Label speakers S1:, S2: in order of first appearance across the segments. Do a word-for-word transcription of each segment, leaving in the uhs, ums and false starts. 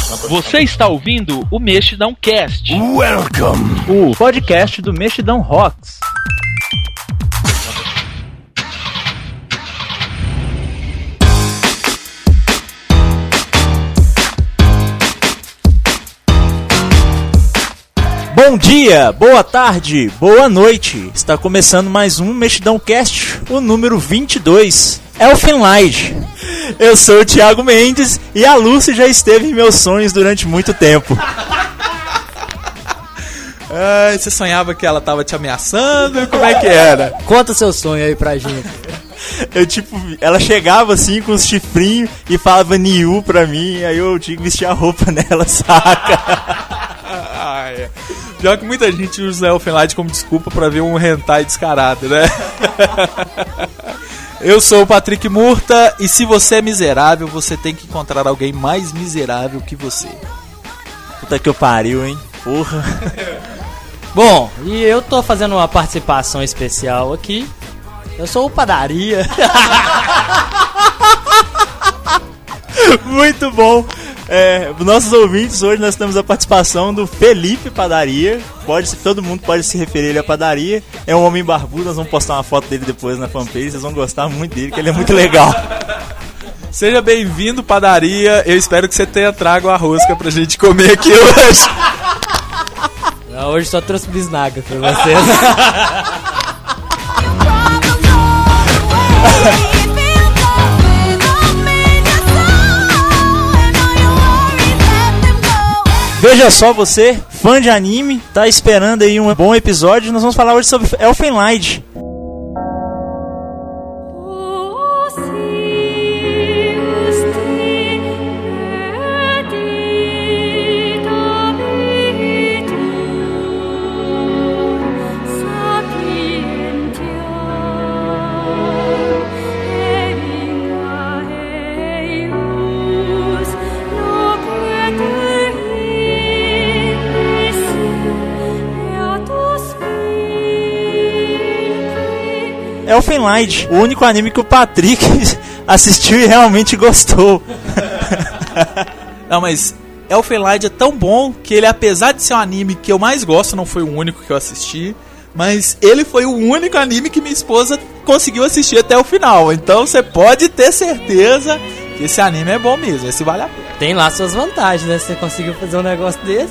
S1: Você está ouvindo o Mexidão Cast.
S2: Welcome!
S3: O podcast do Mexidão Rocks. Bom dia, boa tarde, boa noite. Está começando mais um Mexidão Cast, o número vinte e dois. Elfenlight. Eu sou o Thiago Mendes e a Lucy já esteve em meus sonhos durante muito tempo.
S2: Ah, você sonhava que ela tava te ameaçando? Como é que era?
S4: Conta seu sonho aí pra gente.
S3: Eu tipo, ela chegava assim com os chifrinhos e falava Niu pra mim, aí eu tinha que vestir a roupa nela, saca?
S2: Ah, é. Pior que muita gente usa Elfenlight como desculpa pra ver um hentai descarado, né? Eu sou o Patrick Murta e se você é miserável, você tem que encontrar alguém mais miserável que você.
S3: Puta que eu pariu, hein? Porra.
S4: Bom, e eu tô fazendo uma participação especial aqui. Eu sou o Padaria.
S3: Muito bom. É, nossos ouvintes, hoje nós temos a participação do Felipe Padaria. Pode, todo mundo pode se referir ele a Padaria. É um homem barbudo, nós vamos postar uma foto dele depois na fanpage. Vocês vão gostar muito dele, que ele é muito legal.
S2: Seja bem-vindo, Padaria. Eu espero que você tenha trago a rosca pra gente comer aqui hoje.
S4: Não, hoje só trouxe bisnaga pra vocês.
S3: Veja só você, fã de anime, tá esperando aí um bom episódio. Nós vamos falar hoje sobre Elfenlight. Elfenlight, o único anime que o Patrick assistiu e realmente gostou.
S2: Não, mas Elfenlight é tão bom que ele, apesar de ser um anime que eu mais gosto, não foi o único que eu assisti, mas ele foi o único anime que minha esposa conseguiu assistir até o final. Então você pode ter certeza que esse anime é bom mesmo, esse vale a pena.
S4: Tem lá suas vantagens, né? Você conseguiu fazer um negócio desse.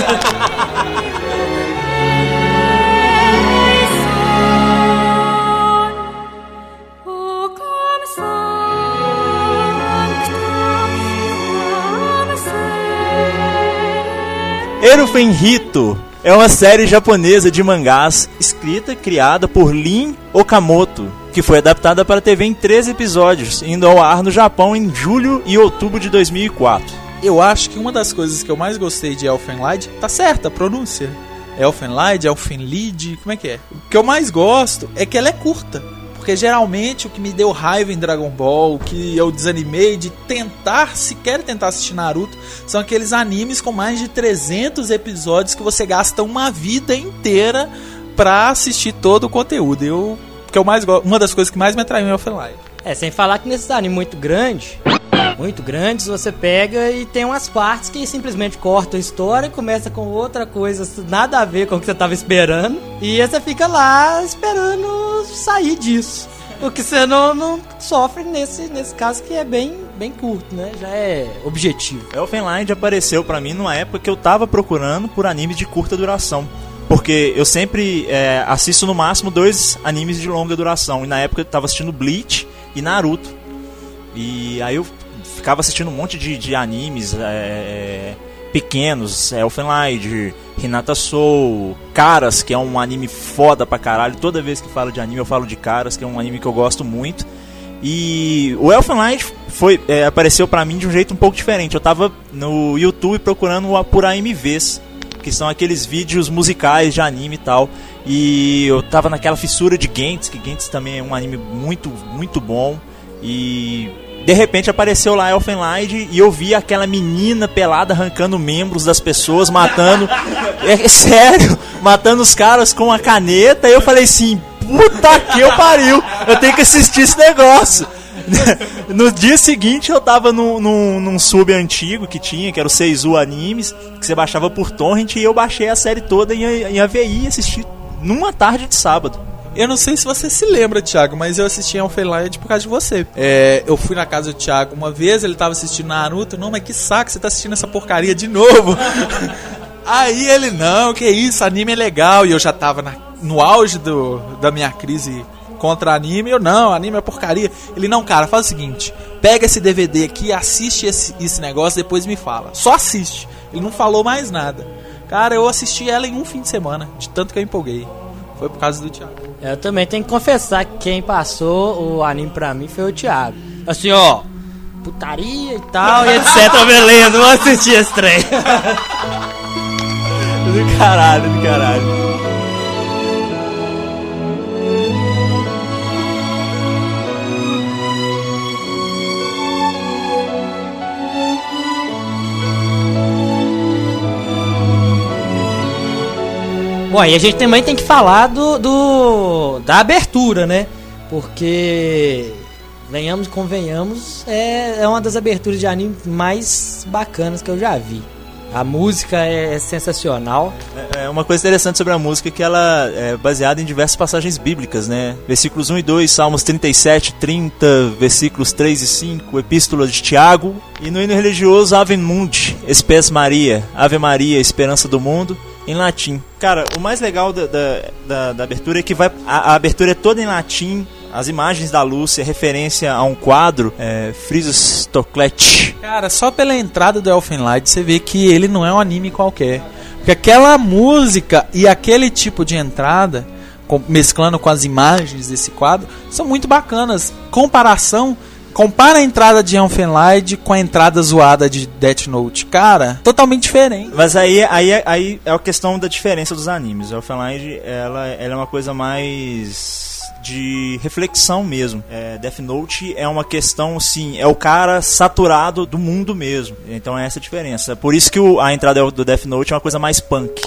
S3: Erufenrito é uma série japonesa de mangás escrita e criada por Lin Okamoto, que foi adaptada para a T V em treze episódios, indo ao ar no Japão em julho e outubro de dois mil e quatro.
S2: Eu acho que uma das coisas que eu mais gostei de Elfenlight, tá certa a pronúncia, Elfenlight, Elfenlied, como é que é? O que eu mais gosto é que ela é curta. Porque geralmente o que me deu raiva em Dragon Ball, o que eu desanimei de tentar, sequer tentar assistir Naruto, são aqueles animes com mais de trezentos episódios que você gasta uma vida inteira pra assistir todo o conteúdo. Eu, que eu mais gosto, uma das coisas que mais me atraiu é o Elfenlight.
S4: É, sem falar que nesses animes muito grandes, muito grandes, você pega e tem umas partes que simplesmente cortam a história e começa com outra coisa, nada a ver com o que você tava esperando, e você fica lá esperando sair disso. O que você não, não sofre nesse, nesse caso, que é bem, bem curto, né? Já é objetivo.
S3: Elfenlight apareceu pra mim numa época que eu tava procurando por animes de curta duração. Porque eu sempre é, assisto no máximo dois animes de longa duração. E na época eu tava assistindo Bleach e Naruto. E aí eu ficava assistindo um monte de, de animes é, pequenos, Elfenlight, Hinata Soul, Caras, que é um anime foda pra caralho. Toda vez que falo de anime eu falo de Caras, que é um anime que eu gosto muito. E o Elfenlight foi, é, apareceu pra mim de um jeito um pouco diferente. Eu tava no YouTube procurando por A M Vs, que são aqueles vídeos musicais de anime e tal. E eu tava naquela fissura de Gantz, que Gantz também é um anime muito, muito bom. E de repente apareceu lá Elfenlight e eu vi aquela menina pelada arrancando membros das pessoas, matando, é sério, matando os caras com a caneta. E eu falei assim, puta que eu pariu, eu tenho que assistir esse negócio. No dia seguinte eu tava num, num, num sub antigo que tinha, que era o Seizu Animes, que você baixava por torrent, e eu baixei a série toda em, em A V I e assisti numa tarde de sábado.
S2: Eu não sei se você se lembra, Thiago, mas eu assisti a Elfen Lied por causa de você. É, eu fui na casa do Thiago uma vez, ele tava assistindo Naruto. Não, mas que saco, você tá assistindo essa porcaria de novo. Aí ele, não, que isso, anime é legal. E eu já tava na, no auge do, da minha crise contra anime. Eu, não, anime é porcaria. Ele, não, cara, faz o seguinte, pega esse D V D aqui, assiste esse, esse negócio, depois me fala. Só assiste. Ele não falou mais nada. Cara, eu assisti ela em um fim de semana, de tanto que eu empolguei. Foi por causa do Thiago.
S4: Eu também tenho que confessar que quem passou o anime pra mim foi o Thiago. Assim, ó, putaria e tal, e etcétera. Beleza, vou assistir esse trem.
S3: Do caralho, do caralho.
S4: Bom, e a gente também tem que falar do, do da abertura, né? Porque, venhamos e convenhamos, é, é uma das aberturas de anime mais bacanas que eu já vi. A música é sensacional.
S3: É uma coisa interessante sobre a música, que ela é baseada em diversas passagens bíblicas, né? Versículos um e dois, Salmos trinta e sete, trinta, versículos três e cinco, Epístola de Tiago. E no hino religioso, Ave Mundi, Espes Maria, Ave Maria, Esperança do Mundo, em latim. Cara, o mais legal da, da, da, da abertura é que vai, a, a abertura é toda em latim. As imagens da Lúcia, referência a um quadro, é, Friso Stoclet.
S2: Cara, só pela entrada do Elfen Lied você vê que ele não é um anime qualquer. Porque aquela música e aquele tipo de entrada, com, mesclando com as imagens desse quadro, são muito bacanas. Comparação, compara a entrada de Elfen Lied com a entrada zoada de Death Note. Cara, totalmente diferente.
S3: Mas aí, aí, aí é a questão da diferença dos animes. O Elfen Lied, ela, ela é uma coisa mais de reflexão mesmo. é, Death Note é uma questão, sim, é o cara saturado do mundo mesmo. Então é essa a diferença. Por isso que o, a entrada do Death Note é uma coisa mais punk.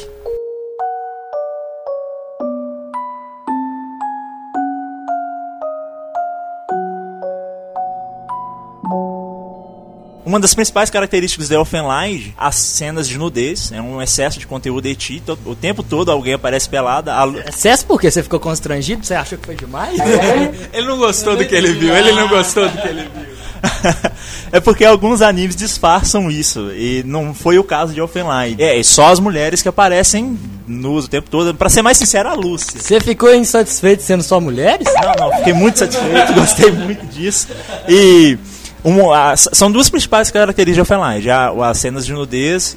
S3: Uma das principais características do Elfen Lied, as cenas de nudez, é um excesso de conteúdo eti, o tempo todo alguém aparece pelada. A...
S4: Excesso por quê? Você ficou constrangido? Você achou que foi demais?
S2: Ele não gostou do que ele viu, ele não gostou do que ele viu.
S3: É porque alguns animes disfarçam isso, e não foi o caso de Elfen Lied. É, só as mulheres que aparecem nuas o tempo todo. Pra ser mais sincero, a Lúcia.
S4: Você ficou insatisfeito sendo só mulheres?
S3: Não, não, fiquei muito satisfeito, gostei muito disso. E... Um, a, são duas principais características de Elfen Lied, as cenas de nudez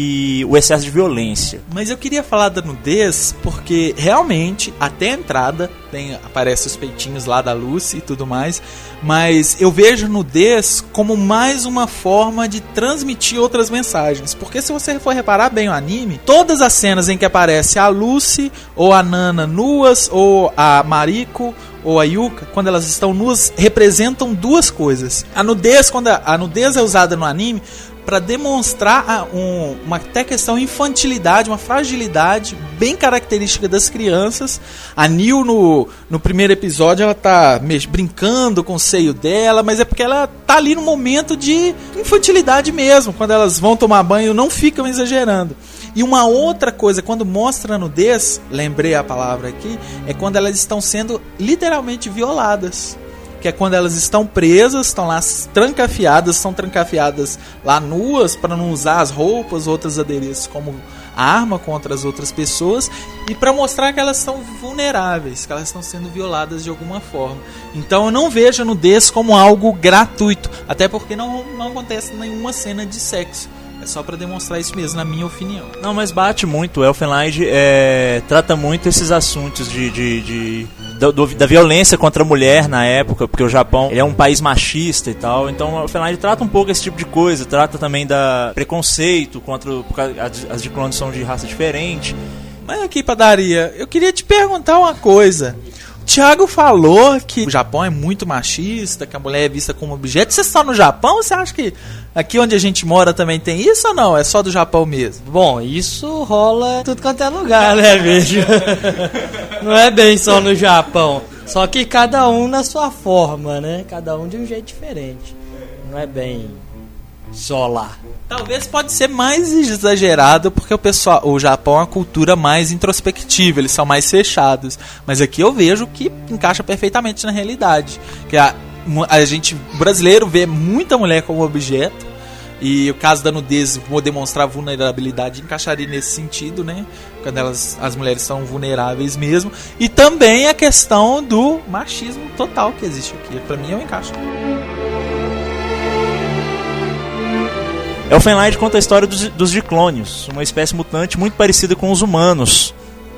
S3: e o excesso de violência.
S2: Mas eu queria falar da nudez porque realmente até a entrada tem, aparece os peitinhos lá da Lucy e tudo mais, mas eu vejo nudez como mais uma forma de transmitir outras mensagens, porque se você for reparar bem o anime, todas as cenas em que aparece a Lucy ou a Nana nuas, ou a Mariko ou a Yuka, quando elas estão nuas, representam duas coisas. A nudez, quando a, a nudez é usada no anime para demonstrar a, um, uma até questão infantilidade, uma fragilidade bem característica das crianças. A Neil no, no primeiro episódio ela tá mex, brincando com o seio dela, mas é porque ela tá ali no momento de infantilidade mesmo. Quando elas vão tomar banho não ficam exagerando. E uma outra coisa, quando mostra a nudez, lembrei a palavra aqui, é quando elas estão sendo literalmente violadas. Que é quando elas estão presas, estão lá trancafiadas, são trancafiadas lá nuas para não usar as roupas, outros adereços como arma contra as outras pessoas, e para mostrar que elas são vulneráveis, que elas estão sendo violadas de alguma forma. Então eu não vejo a nudez como algo gratuito, até porque não, não acontece nenhuma cena de sexo. É só pra demonstrar isso mesmo, na minha opinião.
S3: Não, mas bate muito. O Elfen Lied é, trata muito esses assuntos de, de, de, do, da violência contra a mulher na época, porque o Japão ele é um país machista e tal. Então o Elfen Lied trata um pouco esse tipo de coisa. Trata também da preconceito contra as, as de clones são de raça diferente.
S2: Mas aqui, padaria, eu queria te perguntar uma coisa. O Thiago falou que o Japão é muito machista, que a mulher é vista como objeto. Você está no Japão ou você acha que aqui onde a gente mora também tem isso ou não? É só do Japão mesmo?
S4: Bom, isso rola em tudo quanto é lugar, né, bicho? Não é bem só no Japão. Só que cada um na sua forma, né? Cada um de um jeito diferente. Não é bem só lá.
S2: Talvez pode ser mais exagerado porque o pessoal, o Japão é uma cultura mais introspectiva, eles são mais fechados. Mas aqui eu vejo que encaixa perfeitamente na realidade. Que a, a gente, o brasileiro, vê muita mulher como objeto. E o caso da nudez, vou demonstrar vulnerabilidade, encaixaria nesse sentido, né? Quando elas, as mulheres são vulneráveis mesmo. E também a questão do machismo total que existe aqui. Pra mim, eu encaixo.
S3: Elfen Lied conta a história dos, dos diclônios, uma espécie mutante muito parecida com os humanos.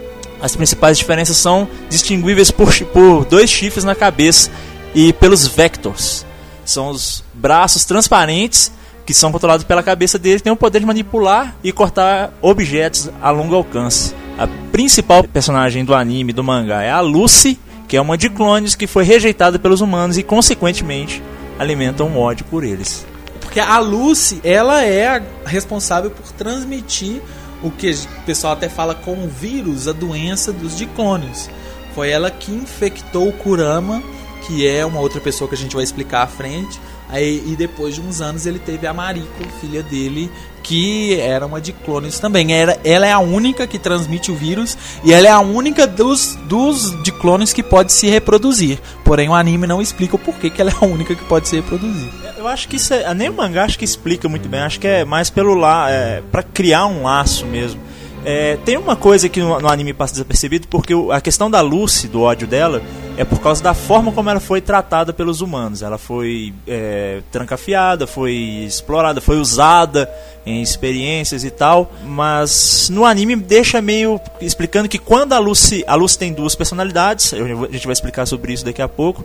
S3: As principais diferenças são distinguíveis por, por dois chifres na cabeça e pelos vectors. São os braços transparentes que são controlados pela cabeça dele, que tem o poder de manipular e cortar objetos a longo alcance. A principal personagem do anime, do mangá, é a Lucy, que é uma diclônios que foi rejeitada pelos humanos e, consequentemente, alimenta um ódio por eles.
S2: Porque a Lucy, ela é a responsável por transmitir o que o pessoal até fala como vírus, a doença dos diclônios. Foi ela que infectou o Kurama, que é uma outra pessoa que a gente vai explicar à frente. Aí, e depois de uns anos ele teve a Mariko, filha dele, que era uma diclônios também. Era, ela é a única que transmite o vírus e ela é a única dos, dos diclônios que pode se reproduzir. Porém o anime não explica o porquê que ela é a única que pode se reproduzir.
S3: Eu acho que isso é, nem o mangá acho que explica muito bem. Acho que é mais pelo lá, é, pra criar um laço mesmo. É, tem uma coisa que no, no anime passa desapercebido, porque o, a questão da Lucy, do ódio dela, é por causa da forma como ela foi tratada pelos humanos. Ela foi é, trancafiada, foi explorada, foi usada em experiências e tal. Mas no anime deixa meio explicando que quando a Lucy, a Lucy tem duas personalidades, a gente vai explicar sobre isso daqui a pouco.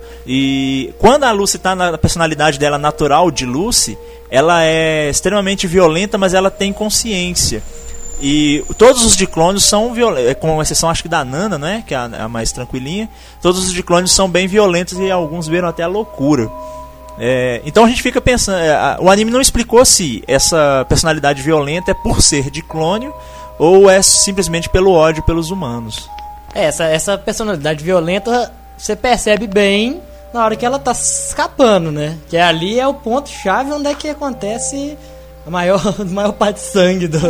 S3: E quando a Lucy está na personalidade dela natural de Lucy, ela é extremamente violenta, mas ela tem consciência. E todos os diclônios são violentos, com exceção acho que da Nana, né, que é a, a mais tranquilinha. Todos os diclônios são bem violentos e alguns viram até a loucura. É, então a gente fica pensando, é, a, o anime não explicou se essa personalidade violenta é por ser diclônio ou é simplesmente pelo ódio pelos humanos.
S4: É, essa, essa personalidade violenta você percebe bem na hora que ela tá escapando, né? Que ali é o ponto chave onde é que acontece a maior, a maior parte de sangue do...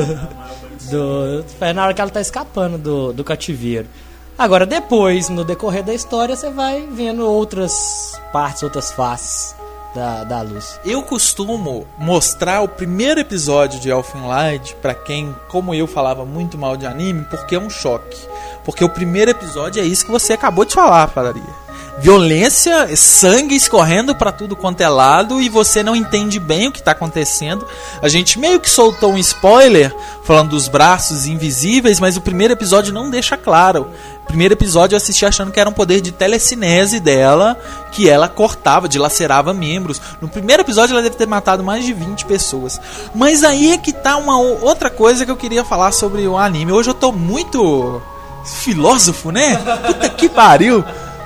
S4: Do, é na hora que ela tá escapando do, do cativeiro. Agora depois, no decorrer da história, você vai vendo outras partes, outras faces da, da luz.
S2: Eu costumo mostrar o primeiro episódio de Elfen Lied pra quem, como eu, falava muito mal de anime, porque é um choque. Porque o primeiro episódio é isso que você acabou de falar, Padaria. Violência, sangue escorrendo pra tudo quanto é lado e você não entende bem o que tá acontecendo. A gente meio que soltou um spoiler falando dos braços invisíveis, mas o primeiro episódio não deixa claro. O primeiro episódio eu assisti achando que era um poder de telecinese dela, que ela cortava, dilacerava membros. No primeiro episódio ela deve ter matado mais de vinte pessoas. Mas aí é que tá uma outra coisa que eu queria falar sobre o anime. Hoje eu tô muito filósofo, né? Puta que pariu!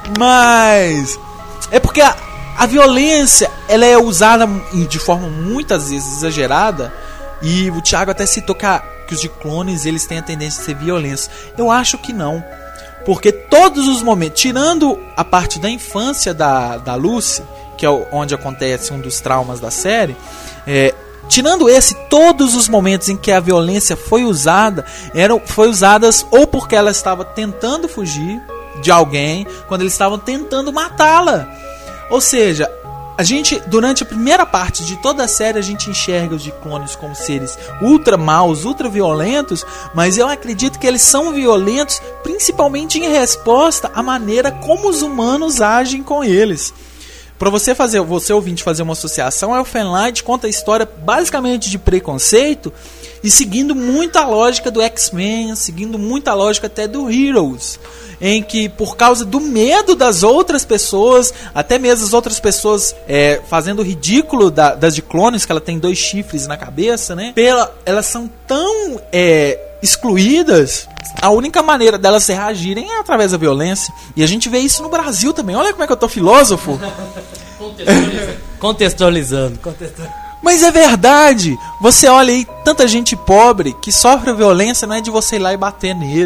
S2: Mas é porque a, a violência ela é usada de forma muitas vezes exagerada. E o Thiago até citou que, a, que os diclônios eles têm a tendência a ser violentos. Eu acho que não, porque todos os momentos, tirando a parte da infância da, da Lucy, que é onde acontece um dos traumas da série, é, tirando esse, todos os momentos em que a violência foi usada eram, foi usadas ou porque ela estava tentando fugir de alguém, quando eles estavam tentando matá-la. Ou seja, a gente, durante a primeira parte de toda a série, a gente enxerga os diclônios como seres ultra maus, ultra violentos, mas eu acredito que eles são violentos principalmente em resposta à maneira como os humanos agem com eles. Para você fazer, você ouvinte fazer uma associação, Elfen Lied conta a história basicamente de preconceito e seguindo muito a lógica do X-Men, seguindo muito a lógica até do Heroes, em que por causa do medo das outras pessoas, até mesmo as outras pessoas é, fazendo o ridículo da, das diclônios, que ela tem dois chifres na cabeça, né? Pela, elas são tão é, excluídas, a única maneira delas se reagirem é através da violência. E a gente vê isso no Brasil também. Olha como é que eu tô filósofo.
S4: Contextualizando. Contextualizando. Contextualizando.
S2: Mas é verdade. Você olha aí, tanta gente pobre que sofre a violência, não é de você ir lá e bater nele,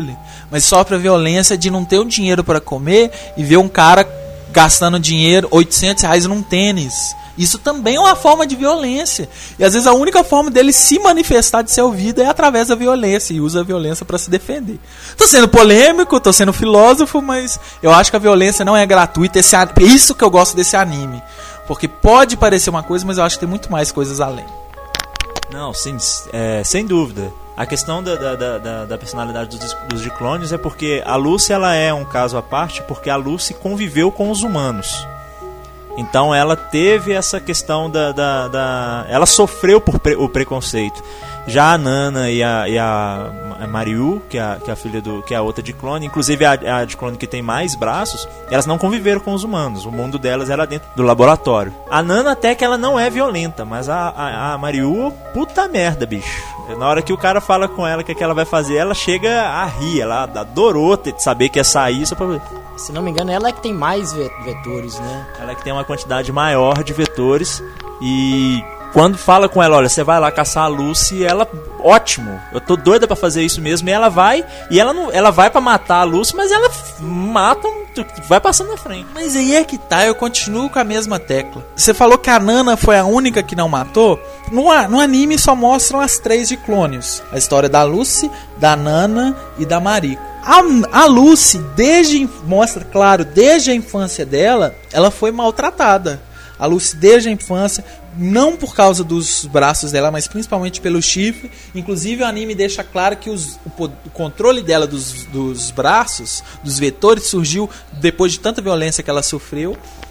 S2: mas sofre a violência de não ter o dinheiro para comer e ver um cara gastando dinheiro, oitocentos reais num tênis. Isso também é uma forma de violência. E às vezes a única forma dele se manifestar de ser ouvido é através da violência. E usa a violência para se defender. Tô sendo polêmico, tô sendo filósofo, mas eu acho que a violência não é gratuita. Esse, é isso que eu gosto desse anime. Porque pode parecer uma coisa, mas eu acho que tem muito mais coisas além.
S3: Não, sim, é, sem dúvida. A questão da, da, da, da personalidade dos, dos Diclônios é porque a Lucy ela é um caso à parte, porque a Lucy conviveu com os humanos. Então ela teve essa questão da... da, da ela sofreu por pre, o preconceito. Já a Nana e a, e a, a Mariu, que é a, que é a filha do... que é a outra Diclone, inclusive a, a Diclone que tem mais braços, elas não conviveram com os humanos. O mundo delas era dentro do laboratório. A Nana até que ela não é violenta, mas a, a, a Mariu, puta merda, bicho. Na hora que o cara fala com ela o que, é que ela vai fazer, ela chega a rir, ela adorou ter de saber que ia sair só pra...
S4: Se não me engano, ela é que tem mais vetores, né?
S3: Ela é que tem uma quantidade maior de vetores. E quando fala com ela, olha, você vai lá caçar a Lucy, ela, ótimo, eu tô doida pra fazer isso mesmo. E ela vai, e ela, não, ela vai pra matar a Lucy, mas ela mata, vai passando na frente.
S2: Mas aí é que tá, eu continuo com a mesma tecla. Você falou que a Nana foi a única que não matou. No, no anime só mostram as três Diclônios. A história da Lucy, da Nana e da Mariko. A, a Lucy, desde, mostra claro, desde a infância dela, ela foi maltratada. A Lucy, desde a infância, não por causa dos braços dela, mas principalmente pelo chifre. Inclusive o anime deixa claro que os, o, o controle dela dos, dos braços, dos vetores, surgiu depois de tanta violência que ela sofreu.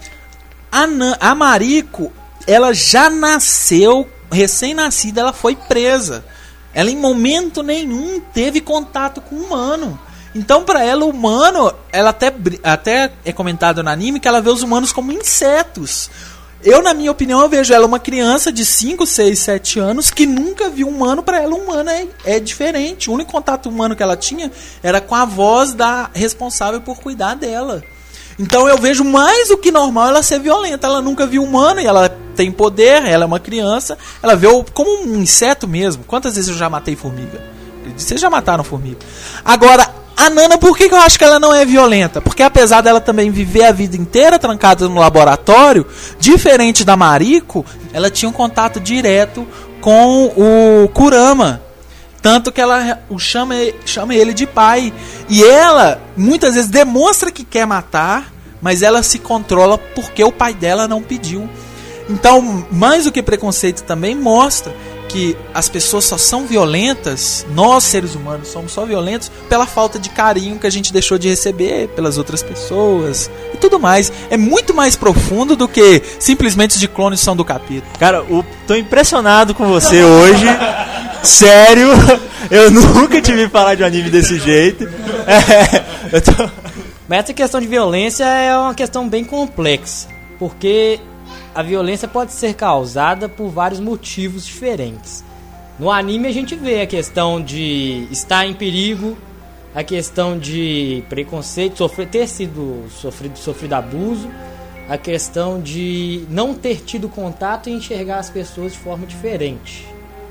S2: A, Nan, a Mariko, ela já nasceu, recém-nascida, ela foi presa. Ela em momento nenhum teve contato com o humano. Então, pra ela, o humano, ela até, até é comentado no anime que ela vê os humanos como insetos. Eu, na minha opinião, eu vejo ela uma criança de cinco, seis, sete anos que nunca viu um humano. Pra ela, um humano é, é diferente. O único contato humano que ela tinha era com a voz da responsável por cuidar dela. Então, eu vejo mais do que normal ela ser violenta. Ela nunca viu um humano e ela tem poder, ela é uma criança. Ela vê como um inseto mesmo. Quantas vezes eu já matei formiga? Vocês já mataram formiga. Agora... A Nana, por que, que eu acho que ela não é violenta? Porque apesar dela também viver a vida inteira trancada no laboratório, diferente da Mariko, ela tinha um contato direto com o Kurama. Tanto que ela o chama, chama ele de pai. E ela, muitas vezes, demonstra que quer matar, mas ela se controla porque o pai dela não pediu. Então, mais do que preconceito também mostra que as pessoas só são violentas, nós seres humanos somos só violentos pela falta de carinho que a gente deixou de receber pelas outras pessoas e tudo mais. É muito mais profundo do que simplesmente os Diclônios são do capítulo.
S3: Cara, eu tô impressionado com você hoje. Sério, eu nunca te vi falar de um anime desse jeito. É, eu tô...
S4: Mas essa questão de violência é uma questão bem complexa, porque a violência pode ser causada por vários motivos diferentes. No anime a gente vê a questão de estar em perigo, a questão de preconceito, sofrer, ter sido sofrido, sofrido abuso, a questão de não ter tido contato e enxergar as pessoas de forma diferente.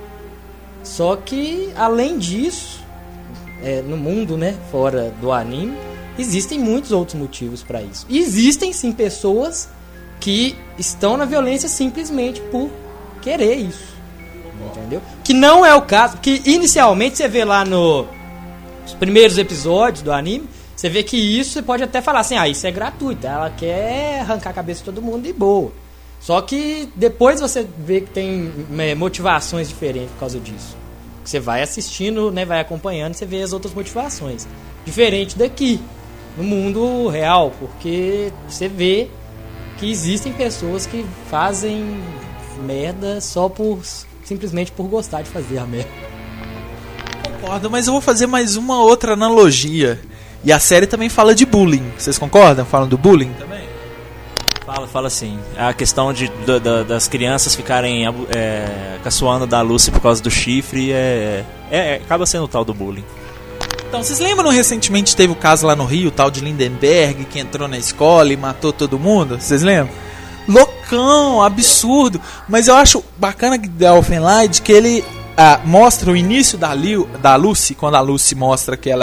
S4: Só que, além disso, é, no mundo, né, fora do anime, existem muitos outros motivos para isso. E existem sim pessoas que estão na violência simplesmente por querer isso, entendeu? Que não é o caso, que inicialmente você vê lá no, nos primeiros episódios do anime, você vê que isso você pode até falar assim, ah, isso é gratuito, ela quer arrancar a cabeça de todo mundo e boa. Só que depois você vê que tem é, motivações diferentes por causa disso. Você vai assistindo, né, vai acompanhando, você vê as outras motivações. Diferente daqui, no mundo real, porque você vê que existem pessoas que fazem merda só por simplesmente por gostar de fazer a merda.
S2: Concordo, mas eu vou fazer mais uma outra analogia. E a série também fala de bullying. Vocês concordam? Falam do bullying também?
S3: Fala, fala sim. A questão de, da, da, das crianças ficarem é, caçoando da Lucy por causa do chifre é, é, é, acaba sendo o tal do bullying.
S2: Então, vocês lembram recentemente teve o caso lá no Rio, o tal de Lindenberg, que entrou na escola e matou todo mundo? Vocês lembram? Loucão, absurdo. Mas eu acho bacana da Elfen Lied que ele ah, mostra o início da, Liu, da Lucy, quando a Lucy mostra que ela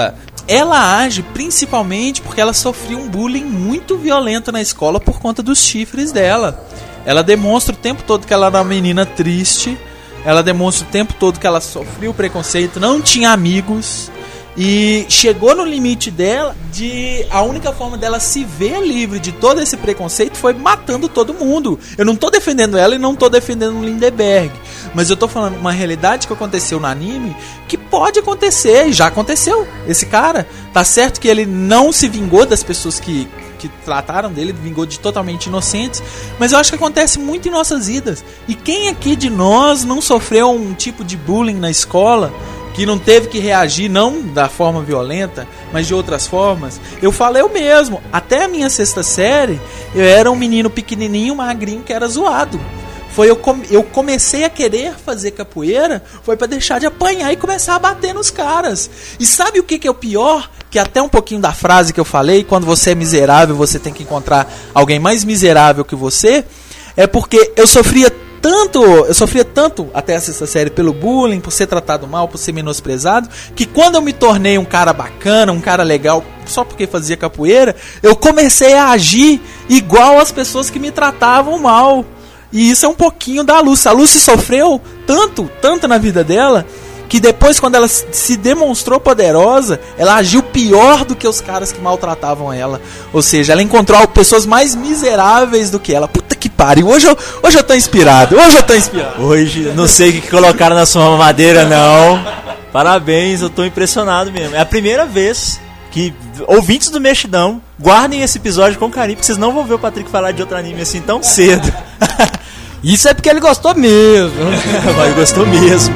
S2: ela age principalmente porque ela sofreu um bullying muito violento na escola por conta dos chifres dela. Ela demonstra o tempo todo que ela era uma menina triste, ela demonstra o tempo todo que ela sofreu preconceito, não tinha amigos, e chegou no limite dela de a única forma dela se ver livre de todo esse preconceito foi matando todo mundo. Eu não tô defendendo ela e não tô defendendo o Lindenberg, mas eu tô falando uma realidade que aconteceu no anime que pode acontecer, e já aconteceu. Esse cara, tá certo que ele não se vingou das pessoas que, que trataram dele, vingou de totalmente inocentes, mas eu acho que acontece muito em nossas vidas. E quem aqui de nós não sofreu um tipo de bullying na escola, que não teve que reagir, não da forma violenta, mas de outras formas? Eu falo eu mesmo, até a minha sexta série, eu era um menino pequenininho, magrinho, que era zoado. Foi eu, come, eu comecei a querer fazer capoeira, foi pra deixar de apanhar e começar a bater nos caras. E sabe o que, que é o pior? Que até um pouquinho da frase que eu falei, quando você é miserável, você tem que encontrar alguém mais miserável que você, é porque eu sofria tanto, eu sofria tanto até essa série pelo bullying, por ser tratado mal, por ser menosprezado, que quando eu me tornei um cara bacana, um cara legal, só porque fazia capoeira, eu comecei a agir igual as pessoas que me tratavam mal. E isso é um pouquinho da Lucy. A Lucy sofreu tanto, tanto na vida dela, que depois, quando ela se demonstrou poderosa, ela agiu pior do que os caras que maltratavam ela. Ou seja, ela encontrou pessoas mais miseráveis do que ela. Puta que pariu, hoje eu, hoje eu tô inspirado, hoje eu tô inspirado.
S3: Hoje, não sei o que colocaram na sua mamadeira, não. Parabéns, eu tô impressionado mesmo. É a primeira vez que ouvintes do Mexidão guardem esse episódio com carinho, porque vocês não vão ver o Patrick falar de outro anime assim tão cedo.
S4: Isso é porque ele gostou mesmo.
S3: Ele gostou mesmo.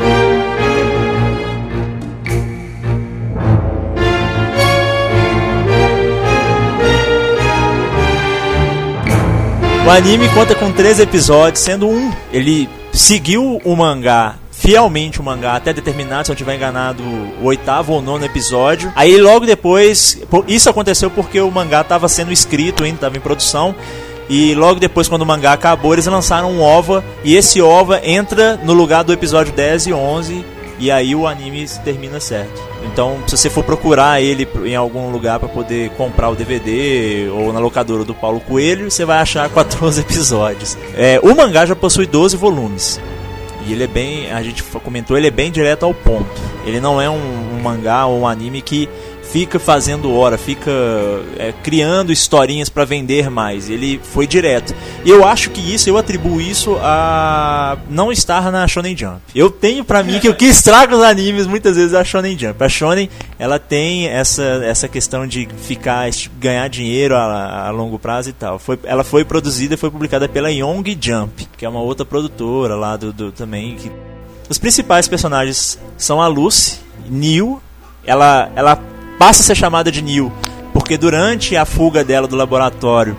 S3: O anime conta com três episódios, sendo um, ele seguiu o mangá, fielmente o mangá, até determinado, se eu não estiver enganado, o oitavo ou nono episódio. Aí logo depois, isso aconteceu porque o mangá estava sendo escrito ainda, estava em produção. E logo depois, quando o mangá acabou, eles lançaram um O V A, e esse O V A entra no lugar do episódio dez e onze, e aí o anime termina certo. Então, se você for procurar ele em algum lugar para poder comprar o D V D ou na locadora do Paulo Coelho, você vai achar quatorze episódios. É, o mangá já possui doze volumes. E ele é bem, a gente comentou, ele é bem direto ao ponto. Ele não é um, um mangá ou um anime que fica fazendo hora, fica é, criando historinhas para vender mais. Ele foi direto. E eu acho que isso, eu atribuo isso a não estar na Shonen Jump. Eu tenho pra mim que o que estraga os animes muitas vezes é a Shonen Jump. A Shonen, ela tem essa, essa questão de ficar, ganhar dinheiro a, a longo prazo e tal. Foi, ela foi produzida e foi publicada pela Young Jump, que é uma outra produtora lá do, do também. Que... Os principais personagens são a Lucy, Neil. Ela, ela passa a ser chamada de Neil porque durante a fuga dela do laboratório,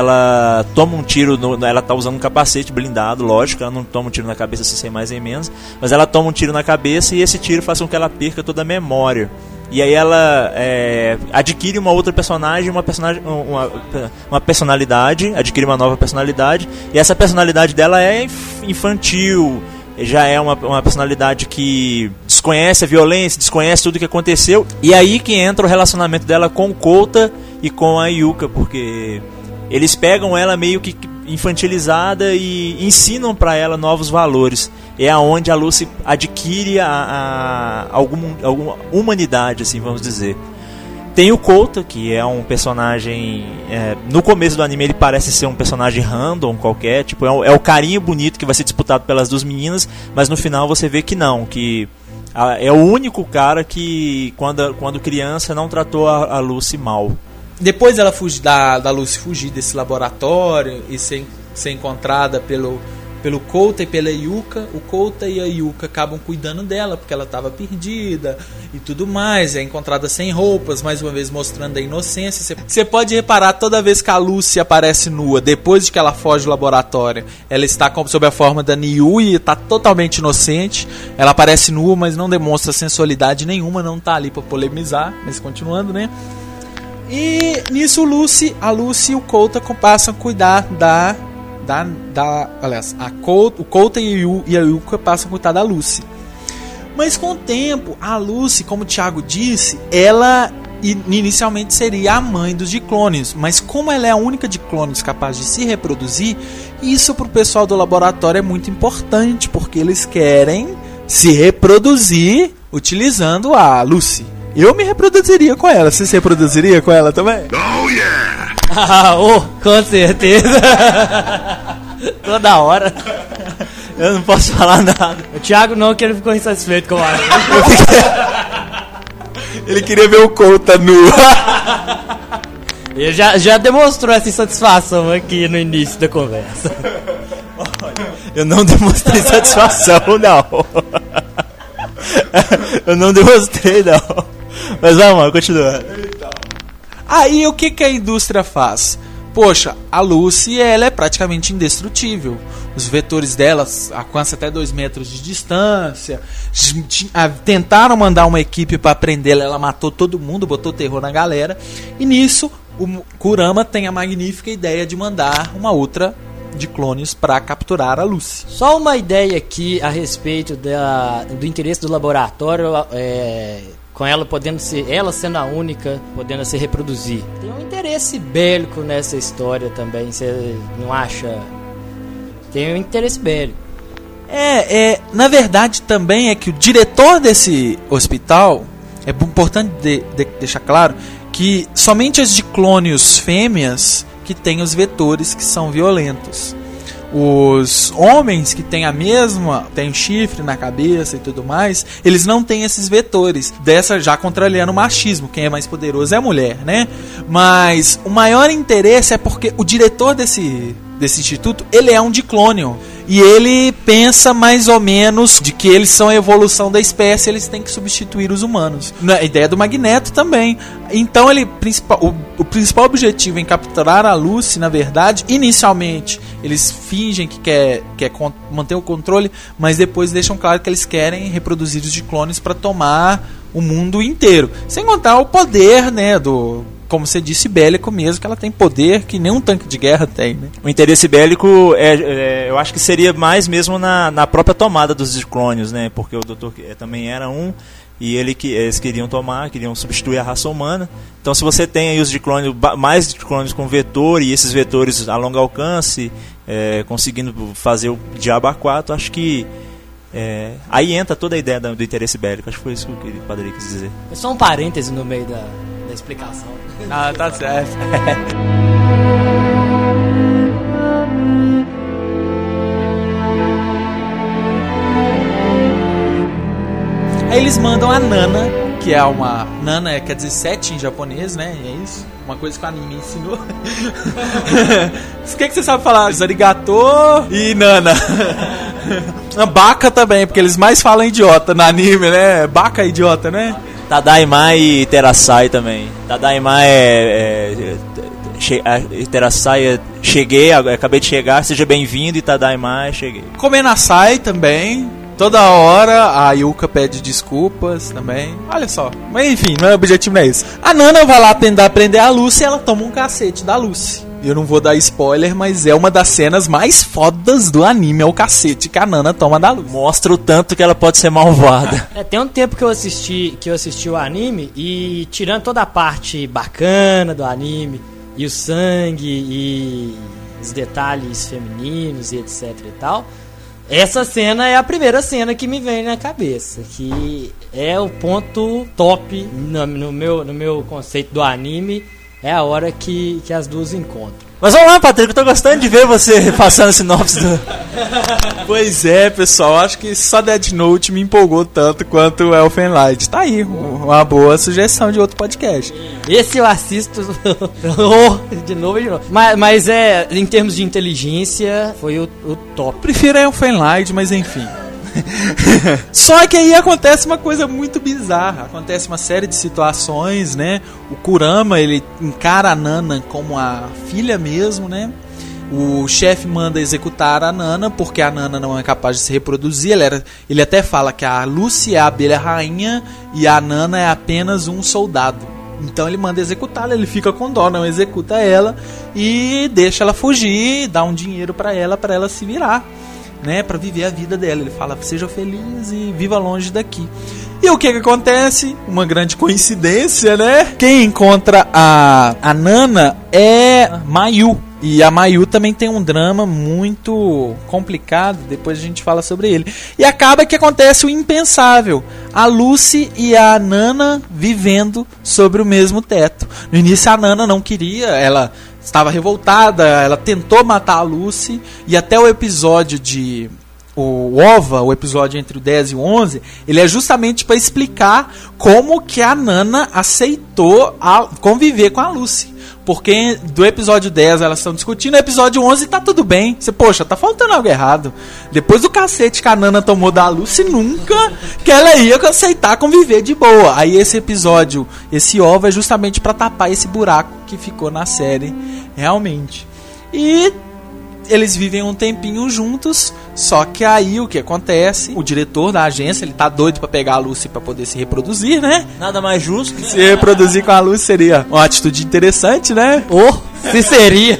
S3: ela toma um tiro, no, ela tá usando um capacete blindado, lógico, ela não toma um tiro na cabeça sem mais nem menos, mas ela toma um tiro na cabeça e esse tiro faz com que ela perca toda a memória. E aí ela é, adquire uma outra personagem, uma, personagem uma, uma personalidade, adquire uma nova personalidade, e essa personalidade dela é infantil, já é uma, uma personalidade que desconhece a violência, desconhece tudo o que aconteceu, e aí que entra o relacionamento dela com o Kouta e com a Yuka, porque eles pegam ela meio que infantilizada e ensinam para ela novos valores. É aonde a Lucy adquire a, a, algum, alguma humanidade, assim, vamos dizer. Tem o Kouta, que é um personagem... É, no começo do anime ele parece ser um personagem random qualquer, tipo, é o, é o carinho bonito que vai ser disputado pelas duas meninas, mas no final você vê que não, que a, é o único cara que, quando, quando criança, não tratou a, a Lucy mal.
S2: Depois ela fugi, da, da Lucy fugir desse laboratório e ser, ser encontrada pelo, pelo Kouta e pela Yuka, o Kouta e a Yuka acabam cuidando dela porque ela estava perdida e tudo mais, é encontrada sem roupas, mais uma vez mostrando a inocência. Você pode reparar, toda vez que a Lucy aparece nua, depois de que ela foge do laboratório, ela está sob a forma da Niu e está totalmente inocente. Ela aparece nua, mas não demonstra sensualidade nenhuma, não está ali para polemizar, mas continuando, né? E nisso Lucy, a Lucy e o Kouta passam a cuidar da... da, da aliás, a Kouta, o Kouta e a Yuka passam a cuidar da Lucy. Mas com o tempo, a Lucy, como o Thiago disse, ela e inicialmente seria a mãe dos diclônios, mas como ela é a única diclônios capaz de se reproduzir, isso pro pessoal do laboratório é muito importante, porque eles querem se reproduzir utilizando a Lucy. Eu me reproduziria com ela. Você se reproduziria com ela também?
S5: Oh, yeah!
S4: Ah, oh, com certeza. Toda hora.
S3: Eu não posso falar nada.
S4: O Thiago não, que ele ficou insatisfeito com a
S2: Ele queria ver o Couta nu.
S4: Ele já, já demonstrou essa insatisfação aqui no início da conversa.
S3: Eu não demonstrei satisfação, não. Eu não demonstrei, não. Mas vamos, continua.
S2: Aí o que, que a indústria faz? Poxa, a Lucy ela é praticamente indestrutível. Os vetores dela alcançam até dois metros de distância. Tentaram mandar uma equipe para prendê-la, ela matou todo mundo, botou terror na galera. E nisso, o Kurama tem a magnífica ideia de mandar uma outra de clones para capturar a Lucy.
S4: Só uma ideia aqui a respeito da, do interesse do laboratório, é, com ela podendo ser, ela sendo a única podendo se reproduzir. Tem um interesse bélico nessa história também, você não acha? Tem um interesse bélico.
S2: É, é, na verdade também é que o diretor desse hospital, é importante de, de, deixar claro que somente as diclônios fêmeas que têm os vetores que são violentos. Os homens que têm a mesma, tem chifre na cabeça e tudo mais, eles não têm esses vetores. Dessa já contrariando o machismo, quem é mais poderoso é a mulher, né? Mas o maior interesse é porque o diretor desse, desse instituto, ele é um diclônio. E ele pensa mais ou menos de que eles são a evolução da espécie, eles têm que substituir os humanos. A ideia do Magneto também. Então ele, o, o principal objetivo em capturar a Lucy, na verdade, inicialmente eles fingem que quer, quer manter o controle, mas depois deixam claro que eles querem reproduzir os diclônios para tomar o mundo inteiro. Sem contar o poder, né, do... como você disse, bélico mesmo, que ela tem poder que nenhum tanque de guerra tem, né?
S3: O interesse bélico, é, é, eu acho que seria mais mesmo na, na própria tomada dos diclônios, né? Porque o doutor também era um, e ele que eles queriam tomar, queriam substituir a raça humana. Então, se você tem aí os diclônios, mais diclônios com vetor, e esses vetores a longo alcance, é, conseguindo fazer o diabo a quatro, acho que é, aí entra toda a ideia do, do interesse bélico. Acho que foi isso que o padre quis dizer.
S4: É só um parêntese no meio da, da explicação.
S2: Ah, tá certo. Aí eles mandam a Nana, que é uma... Nana quer dizer sete em japonês, né? E é isso. Uma coisa que o anime ensinou. O que, que você sabe falar? Arigato e Nana. Baka também, porque eles mais falam idiota no anime, né? Baka é idiota, né?
S3: Tadaima e Terasai também. Tadaima é... é che, Terasai é cheguei, acabei de chegar, seja bem-vindo, e Tadaima é cheguei.
S2: Komenasai também. Toda hora a Yuka pede desculpas também. Olha só. Mas enfim, meu objetivo não é isso. A Nana vai lá tentar prender a Lucy e ela toma um cacete da Lucy. Eu não vou dar spoiler, mas é uma das cenas mais fodas do anime, é o cacete que a Nana toma da Lucy.
S3: Mostra o tanto que ela pode ser malvada.
S4: É, tem um tempo que eu assisti, que eu assisti o anime, e tirando toda a parte bacana do anime, e o sangue, e os detalhes femininos, e etc e tal, essa cena é a primeira cena que me vem na cabeça, que é o ponto top no, no, meu, no meu conceito do anime. É a hora que, que as duas encontram.
S3: Mas vamos lá, Patrick, eu tô gostando de ver você passando sinopse do...
S2: Pois é, pessoal, acho que só Death Note me empolgou tanto quanto Elfen Light. Tá aí, uma boa sugestão de outro podcast.
S4: Esse eu assisto de novo e de novo. Mas, mas é, em termos de inteligência, foi o, o top.
S2: Prefiro Elfen Light, mas enfim. Só que aí acontece uma coisa muito bizarra. Acontece uma série de situações, né? O Kurama, ele encara a Nana como a filha mesmo, né? O chefe manda executar a Nana porque a Nana não é capaz de se reproduzir. Ele, era, ele até fala que a Lucy é a abelha rainha e a Nana é apenas um soldado. Então ele manda executá-la, ele fica com dó, não executa ela e deixa ela fugir, dá um dinheiro pra ela, pra ela se virar. né, pra viver a vida dela. Ele fala, seja feliz e viva longe daqui. E o que que acontece? Uma grande coincidência, né? Quem encontra a, a Nana é Mayu. E a Mayu também tem um drama muito complicado, depois a gente fala sobre ele. E acaba que acontece o impensável. A Lucy e a Nana vivendo sobre o mesmo teto. No início a Nana não queria, ela estava revoltada, ela tentou matar a Lucy. E até o episódio de... o OVA, o episódio entre o dez e o onze, ele é justamente para explicar como que a Nana aceitou a conviver com a Lucy. Porque do episódio dez elas estão discutindo, no episódio onze tá tudo bem. Você, poxa, tá faltando algo errado. Depois do cacete que a Nana tomou da Lucy, nunca que ela ia aceitar conviver de boa. Aí esse episódio, esse OVA é justamente para tapar esse buraco que ficou na série, realmente. E eles vivem um tempinho juntos, só que aí o que acontece? O diretor da agência, ele tá doido pra pegar a Lucy pra poder se reproduzir, né?
S3: Nada mais justo.
S2: Se reproduzir com a Lucy seria uma atitude interessante, né?
S4: Oh, se seria.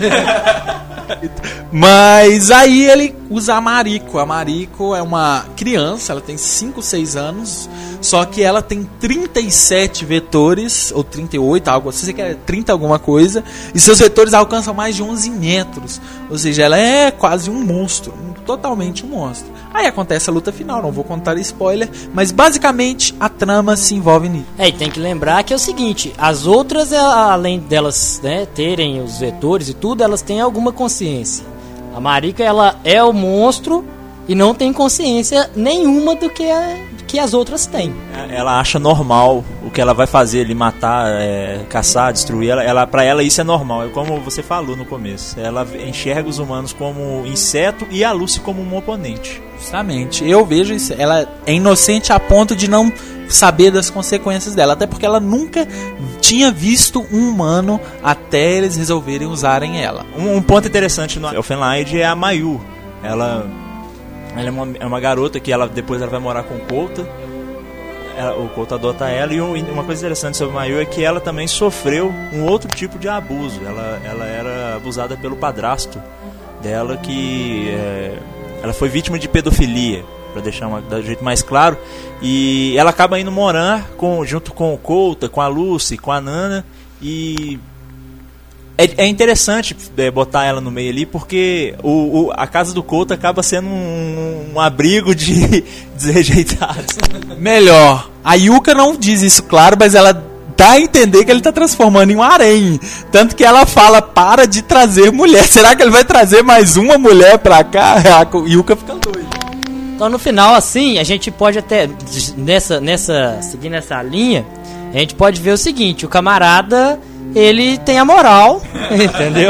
S2: Mas aí ele usa a Mariko. A Mariko é uma criança, ela tem cinco, seis anos, só que ela tem trinta e sete vetores, ou trinta e oito, algo assim, você quer trinta alguma coisa, e seus vetores alcançam mais de onze metros, ou seja, ela é quase um monstro, totalmente um monstro. Aí acontece a luta final, não vou contar spoiler, mas basicamente a trama se envolve nisso.
S4: É, e tem que lembrar que é o seguinte, as outras, além delas, né, terem os vetores e tudo, elas têm alguma consciência. A Mariko, ela é o monstro e não tem consciência nenhuma do que, é, que as outras têm.
S3: Ela acha normal o que ela vai fazer ali, matar, é, caçar, destruir. Ela, ela, pra ela isso é normal, é como você falou no começo. Ela enxerga os humanos como inseto e a Lucy como um oponente.
S2: Justamente, eu vejo isso. Ela é inocente a ponto de não saber das consequências dela, até porque ela nunca tinha visto um humano até eles resolverem usarem ela.
S3: Um, um ponto interessante no Elfenlied é a Mayu. Ela, ela é, uma, é uma garota que ela, depois ela vai morar com o Kouta. Ela, o Kouta adota ela, e uma coisa interessante sobre a Mayu é que ela também sofreu um outro tipo de abuso. Ela, ela era abusada pelo padrasto dela, que é, ela foi vítima de pedofilia, para deixar uma, do jeito mais claro, e ela acaba indo morar com, junto com o Kouta, com a Lucy, com a Nana, e é, é interessante é, botar ela no meio ali, porque o, o, a casa do Kouta acaba sendo um, um abrigo de desrejeitados.
S2: Melhor, a Yuka não diz isso claro, mas ela dá a entender que ele tá transformando em um harém. Tanto que ela fala, para de trazer mulher. Será que ele vai trazer mais uma mulher pra cá? A Yuka fica doida.
S4: Então no final, assim, a gente pode até, nessa, nessa, seguindo essa linha, a gente pode ver o seguinte, o camarada, ele tem a moral, entendeu?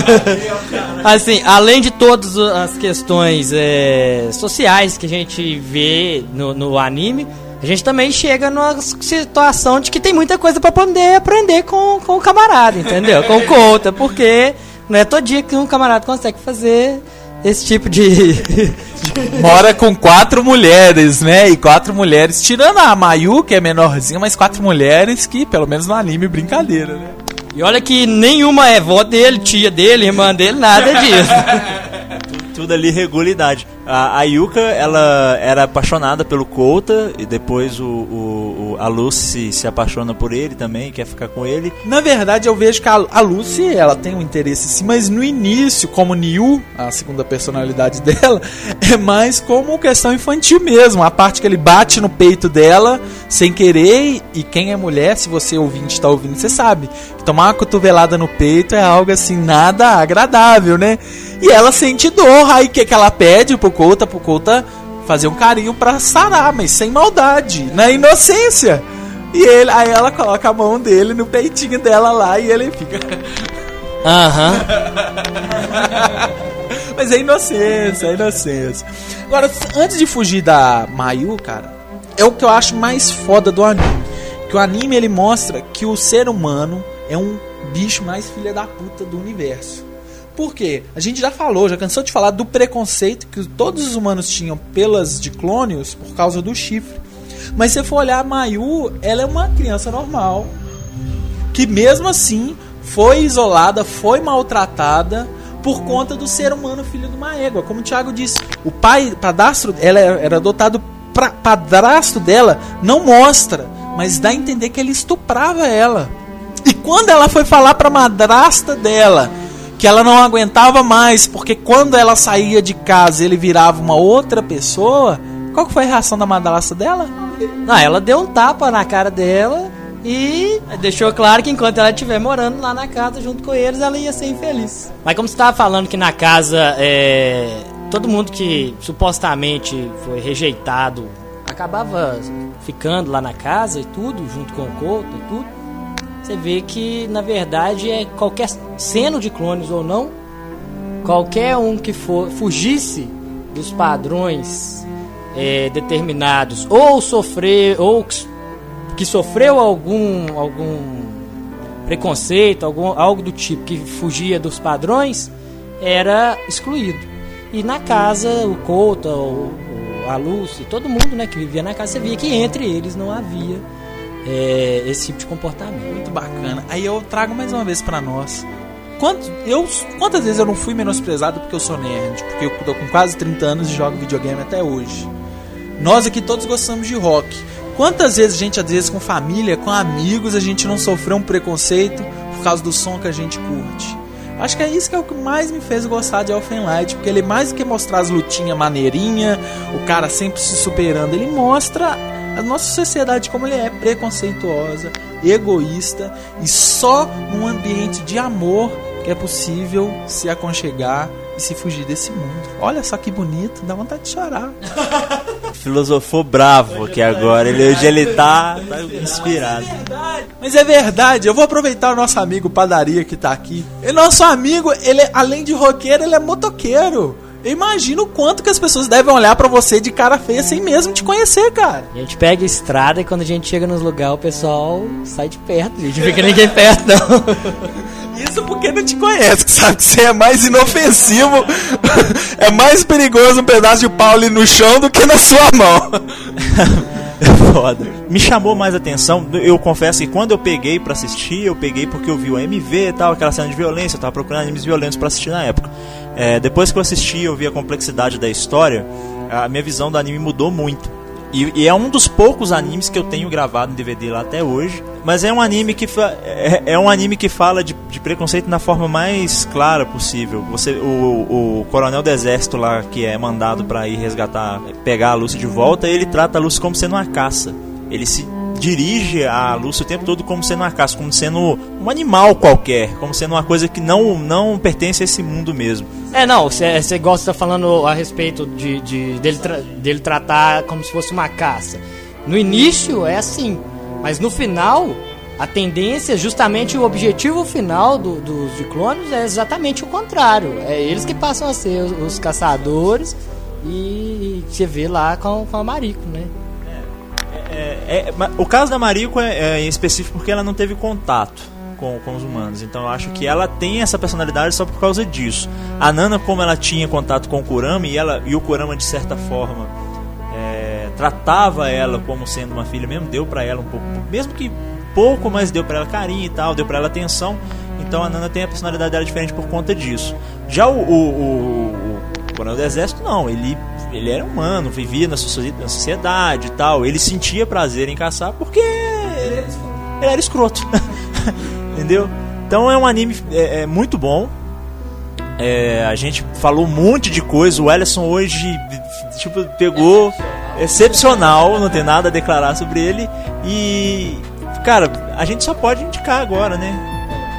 S4: Assim, além de todas as questões é, sociais que a gente vê no, no anime, a gente também chega numa situação de que tem muita coisa pra poder aprender com, com o camarada, entendeu? Com o Kouta, porque não é todo dia que um camarada consegue fazer esse tipo de...
S2: Mora com quatro mulheres, né? E quatro mulheres, tirando a Mayu, que é menorzinha, mas quatro mulheres que, pelo menos no anime, brincadeira, né?
S4: E olha que nenhuma é vó dele, tia dele, irmã dele, nada disso.
S3: Tudo ali regula a idade. A, a Yuka, ela era apaixonada pelo Kouta, e depois o, o, o, a Lucy se apaixona por ele também, quer ficar com ele.
S2: Na verdade, eu vejo que a, a Lucy, ela tem um interesse sim, mas no início, como Niu, a segunda personalidade dela, é mais como questão infantil mesmo. A parte que ele bate no peito dela, sem querer, e quem é mulher, se você ouvinte está ouvindo, você sabe, que tomar uma cotovelada no peito é algo assim, nada agradável, né? E ela sente dor, aí o que, que ela pede pro Kouta, pro Kouta fazer um carinho pra sarar, mas sem maldade, na inocência. E ele, aí ela coloca a mão dele no peitinho dela lá e ele fica...
S4: Aham.
S2: Mas é inocência, é inocência. Agora, antes de fugir da Mayu, cara, é o que eu acho mais foda do anime. Que o anime, ele mostra que o ser humano é um bicho mais filha da puta do universo. Por quê? A gente já falou, já cansou de falar do preconceito que todos os humanos tinham pelas diclônios por causa do chifre. Mas se você for olhar a Mayu, ela é uma criança normal, que mesmo assim foi isolada, foi maltratada por conta do ser humano filho de uma égua. Como o Thiago disse, o pai, padrasto, ela era adotado, pra, padrasto dela não mostra, mas dá a entender que ele estuprava ela. E quando ela foi falar pra madrasta dela que ela não aguentava mais, porque quando ela saía de casa ele virava uma outra pessoa, qual que foi a reação da madrasta dela?
S4: Não, ela deu um tapa na cara dela e deixou claro que enquanto ela estiver morando lá na casa junto com eles, ela ia ser infeliz. Mas como você estava falando que na casa, é, todo mundo que supostamente foi rejeitado acabava ficando lá na casa e tudo, junto com o Couto e tudo, você vê que na verdade é qualquer seno de clones ou não, qualquer um que for, fugisse dos padrões é, determinados ou sofrer ou que sofreu algum algum preconceito, algum, algo do tipo que fugia dos padrões, era excluído. E na casa o Couto, o, a Lucy, todo mundo, né, que vivia na casa, você via que entre eles não havia É, esse tipo de comportamento.
S2: Muito bacana. Aí eu trago mais uma vez pra nós. Quanto, eu, quantas vezes eu não fui menosprezado porque eu sou nerd? Porque eu tô com quase trinta anos e jogo videogame até hoje. Nós aqui todos gostamos de rock. Quantas vezes a gente, às vezes com família, com amigos, a gente não sofreu um preconceito por causa do som que a gente curte? Acho que é isso que é o que mais me fez gostar de Elfenlight, porque ele, mais do que mostrar as lutinhas maneirinha, o cara sempre se superando, ele mostra a nossa sociedade como ele é preconceituosa, egoísta, e só num ambiente de amor que é possível se aconchegar e se fugir desse mundo. Olha só que bonito, dá vontade de chorar.
S3: Filosofou bravo que agora ele, hoje ele tá, tá inspirado.
S2: Mas é verdade, mas é verdade. Eu vou aproveitar o nosso amigo Padaria que tá aqui. E nosso amigo, ele além de roqueiro, ele é motoqueiro. Eu imagino o quanto que as pessoas devem olhar pra você de cara feia sem mesmo te conhecer, cara.
S4: A gente pega a estrada e quando a gente chega nos lugares, o pessoal sai de perto. A gente não fica ninguém perto, não.
S2: Isso porque não te conhece, que sabe que você é mais inofensivo. É mais perigoso um pedaço de pau ali no chão do que na sua mão.
S3: É foda. Me chamou mais atenção, eu confesso que quando eu peguei pra assistir, eu peguei porque eu vi o M V e tal, aquela cena de violência, eu tava procurando animes violentos pra assistir na época. É, depois que eu assisti, eu vi a complexidade da história, a minha visão do anime mudou muito. E, e é um dos poucos animes que eu tenho gravado em D V D lá até hoje. Mas é um anime que, fa- é, é um anime que fala de, de preconceito na forma mais clara possível. Você, o, o coronel do exército lá, que é mandado pra ir resgatar, pegar a Lucy de volta, ele trata a Lucy como sendo uma caça. Ele se dirige a Lucy o tempo todo como sendo uma caça, como sendo um animal qualquer, como sendo uma coisa que não, não pertence a esse mundo mesmo.
S4: É, não, você gosta de falando a respeito de, de dele, tra- dele tratar como se fosse uma caça. No início é assim, mas no final, a tendência, justamente o objetivo final do, dos de clones é exatamente o contrário. É eles que passam a ser os, os caçadores e você vê lá com, com a Mariko, né?
S3: É, é, o caso da Mariko é, é em específico porque ela não teve contato com, com os humanos. Então eu acho que ela tem essa personalidade só por causa disso. A Nana, como ela tinha contato com o Kurama, e, ela, e o Kurama de certa forma é, tratava ela como sendo uma filha mesmo, deu pra ela um pouco, mesmo que pouco, mas deu pra ela carinho e tal, deu pra ela atenção. Então a Nana tem a personalidade dela diferente por conta disso. Já o, o, o, o Coronel do Exército não, ele Ele era humano, vivia na sociedade e tal. Ele sentia prazer em caçar porque ele era escroto. Entendeu? Então é um anime é, é muito bom. É, a gente falou um monte de coisa. O Ellison hoje tipo, pegou excepcional, não tem nada a declarar sobre ele. E, cara, a gente só pode indicar agora, né?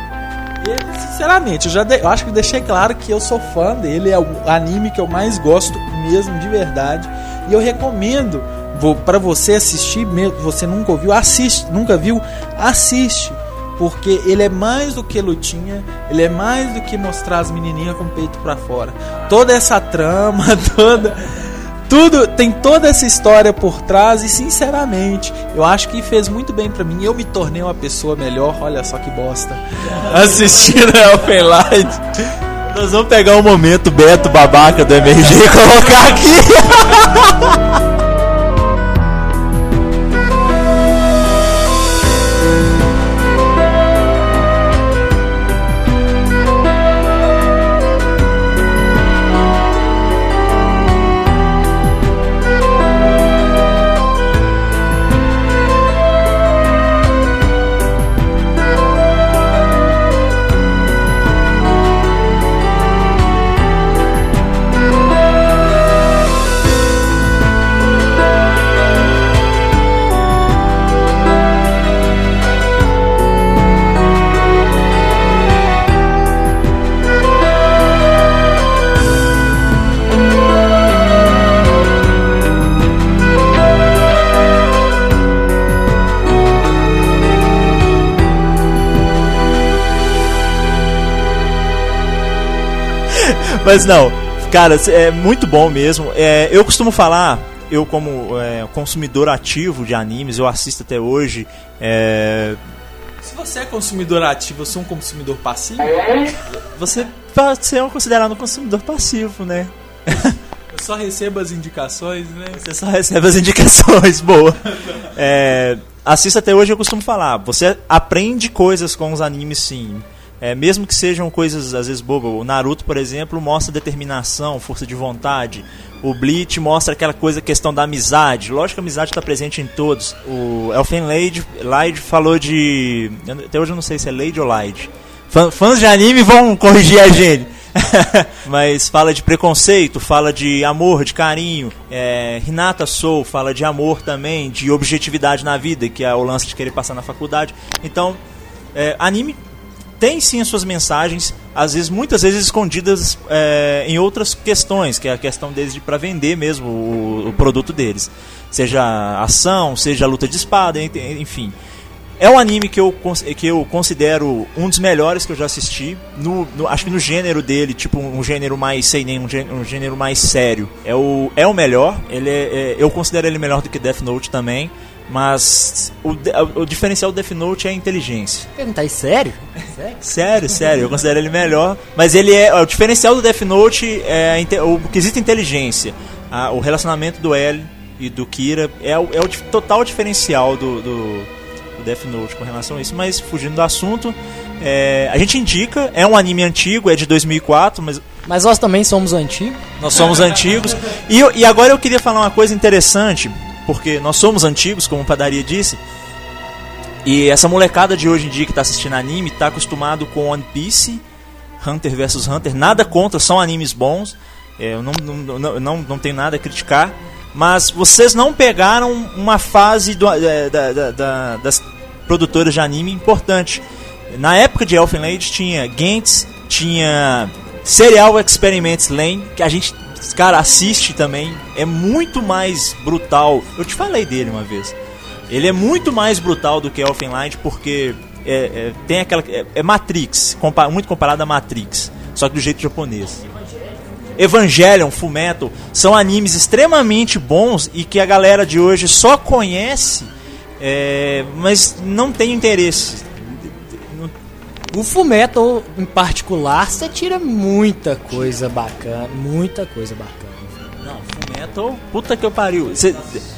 S2: E, sinceramente, eu, já de, eu acho que deixei claro que eu sou fã dele. É o anime que eu mais gosto mesmo, de verdade. E eu recomendo vou, pra você assistir, você nunca ouviu, assiste, nunca viu, assiste. Porque ele é mais do que lutinha, ele é mais do que mostrar as menininhas com o peito pra fora. Toda essa trama, toda, tudo, tem toda essa história por trás. E sinceramente, eu acho que fez muito bem pra mim. Eu me tornei uma pessoa melhor, olha só que bosta, assistindo Elfenlight.
S3: Nós vamos pegar um momento Beto babaca do M R G e colocar aqui. Mas não, cara, é muito bom mesmo. É, eu costumo falar, eu como é, consumidor ativo de animes, eu assisto até hoje. É...
S2: Se você é consumidor ativo, você é um consumidor passivo?
S3: Você pode ser um considerado um consumidor passivo, né?
S2: Eu só recebo as indicações, né?
S3: Você só recebe as indicações, boa. É, assisto até hoje, eu costumo falar, você aprende coisas com os animes, sim. É, mesmo que sejam coisas às vezes bobas. O Naruto, por exemplo, mostra determinação, força de vontade. O Bleach mostra aquela coisa, questão da amizade. Lógico que a amizade está presente em todos. O Elfen Lied, Lied falou de... Até hoje eu não sei se é Lied ou Lied. Fãs de anime vão corrigir a gente. Mas fala de preconceito, fala de amor, de carinho. é, Hinata Soul fala de amor também, de objetividade na vida, que é o lance de querer passar na faculdade. Então, é, anime tem sim as suas mensagens, às vezes, muitas vezes escondidas é, em outras questões, que é a questão deles de para vender mesmo o, o produto deles, seja ação, seja luta de espada, enfim. É um anime que eu, que eu considero um dos melhores que eu já assisti, no, no, acho que no gênero dele, tipo um gênero mais seinen, um gênero, um gênero mais sério. É o, é o melhor, ele é, é, eu considero ele melhor do que Death Note também. Mas o, o diferencial do Death Note é a inteligência.
S4: Perguntar aí, sério? Sério?
S3: Sério, sério, eu considero ele melhor. Mas ele é. O diferencial do Death Note é o quesito inteligência. A, o relacionamento do L e do Kira é o, é o total diferencial do, do, do Death Note com relação a isso. Mas fugindo do assunto, é, a gente indica, é um anime antigo, é de dois mil e quatro, mas.
S4: Mas nós também somos antigos.
S3: Nós somos antigos. E, e agora eu queria falar uma coisa interessante. Porque nós somos antigos, como o Padaria disse. E essa molecada de hoje em dia que está assistindo anime está acostumado com One Piece, Hunter versus Hunter. Nada contra, são animes bons. É, eu não, não, não, não, não tenho nada a criticar. Mas vocês não pegaram uma fase do, é, da, da, da, das produtoras de anime importante. Na época de Elfen Lied tinha Gantz, tinha Serial Experiments Lane, que a gente... Cara, assiste também, é muito mais brutal. Eu te falei dele uma vez. Ele é muito mais brutal do que Elfen Lied, porque é, é, tem aquela, é, é Matrix, compa- muito comparado a Matrix, só que do jeito japonês. Evangelion, Fullmetal, são animes extremamente bons e que a galera de hoje só conhece, é, mas não tem interesse.
S4: O Fullmetal, em particular, você tira muita coisa bacana, muita coisa bacana.
S3: Não, Fullmetal, puta que eu pariu. Cê,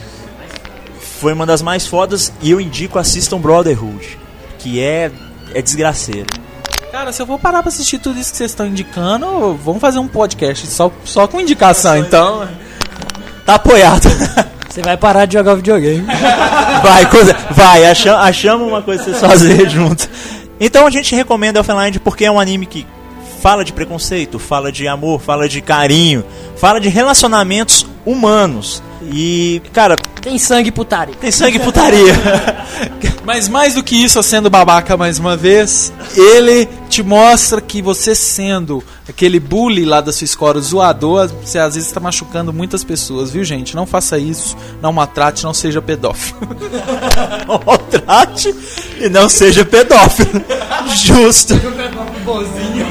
S3: foi uma das mais fodas e eu indico assistam Brotherhood, que é, é desgraceiro.
S2: Cara, se eu vou parar pra assistir tudo isso que vocês estão indicando, vamos fazer um podcast só, só com indicação, então.
S3: Tá apoiado.
S4: Você vai parar de jogar videogame.
S3: Vai, coisa, vai, achamos, achamos uma coisa pra vocês fazerem junto. Então a gente recomenda Elfen Lied porque é um anime que fala de preconceito, fala de amor, fala de carinho, fala de relacionamentos humanos. E, cara...
S4: Tem sangue e putaria.
S3: Tem sangue e putaria.
S2: Mas mais do que isso, sendo babaca mais uma vez, ele te mostra que você sendo aquele bully lá da sua escola, zoador, você às vezes está machucando muitas pessoas, viu, gente? Não faça isso, não maltrate, não seja pedófilo.
S3: Não maltrate e não seja pedófilo. Justo.
S4: Bonzinho.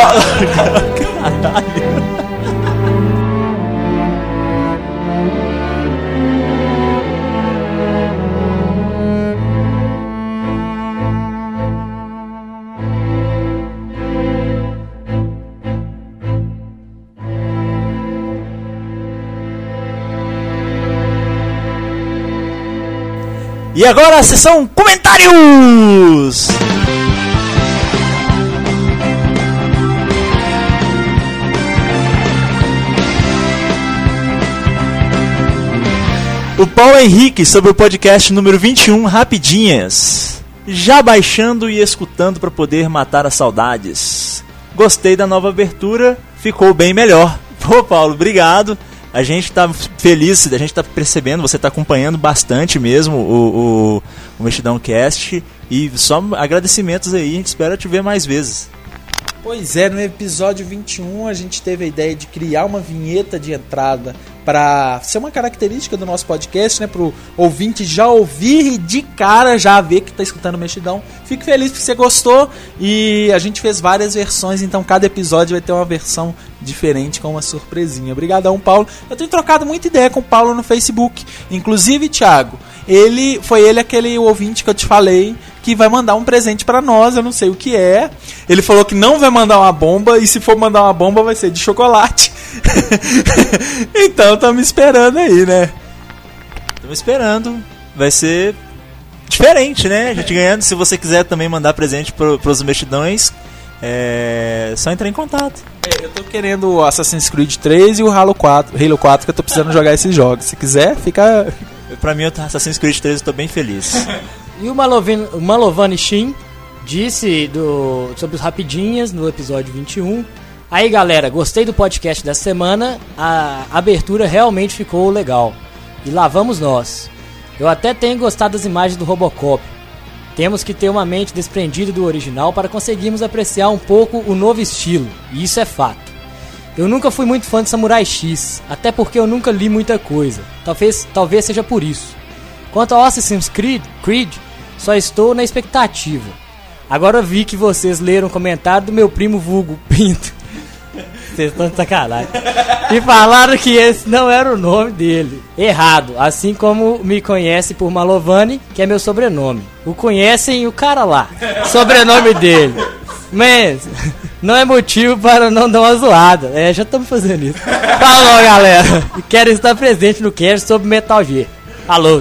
S3: Caralho. E agora a sessão comentários! O Paulo Henrique sobre o podcast número vinte e um, Rapidinhas. Já baixando e escutando para poder matar as saudades. Gostei da nova abertura, ficou bem melhor. Pô, Paulo, obrigado. A gente tá feliz, a gente tá percebendo, você tá acompanhando bastante mesmo o, o, o Mexidão Cast. E só agradecimentos aí, a gente espera te ver mais vezes.
S2: Pois é, no episódio vinte e um a gente teve a ideia de criar uma vinheta de entrada para ser uma característica do nosso podcast, né? Pro ouvinte já ouvir e de cara já ver que tá escutando o Mexidão. Fico feliz que você gostou e a gente fez várias versões, então cada episódio vai ter uma versão diferente com uma surpresinha. Obrigadão, Paulo. Eu tenho trocado muita ideia com o Paulo no Facebook. Inclusive, Thiago, ele foi ele aquele ouvinte que eu te falei que vai mandar um presente pra nós, eu não sei o que é. Ele falou que não vai mandar uma bomba, e se for mandar uma bomba vai ser de chocolate. Então estamos esperando aí, né?
S3: Estamos esperando. Vai ser diferente, né? A gente ganhando. Se você quiser também mandar presente pro, pros mexidões, é só entrar em contato.
S2: É, eu tô querendo o Assassin's Creed três e o Halo quatro, Halo quatro, que eu tô precisando jogar esses jogos. Se quiser, fica...
S3: Pra mim, o Assassin's Creed três eu tô bem feliz.
S4: E o Malovani, o Malovani Shin disse do, sobre os Rapidinhas no episódio vinte e um. Aí, galera, gostei do podcast dessa semana. A abertura realmente ficou legal. E lá vamos nós. Eu até tenho gostado das imagens do Robocop. Temos que ter uma mente desprendida do original para conseguirmos apreciar um pouco o novo estilo. E isso é fato. Eu nunca fui muito fã de Samurai X, até porque eu nunca li muita coisa. Talvez, talvez seja por isso. Quanto ao Assassin's Creed, Creed, só estou na expectativa. Agora vi que vocês leram o comentário do meu primo vulgo Pinto. Vocês estão de sacanagem. E falaram que esse não era o nome dele. Errado, assim como me conhece por Malovani, que é meu sobrenome. O conhecem o cara lá. Sobrenome dele. Mas não é motivo para não dar uma zoada. É, já estamos fazendo isso. Falou, galera. Quero estar presente no cast sobre Metal Gear. Alô.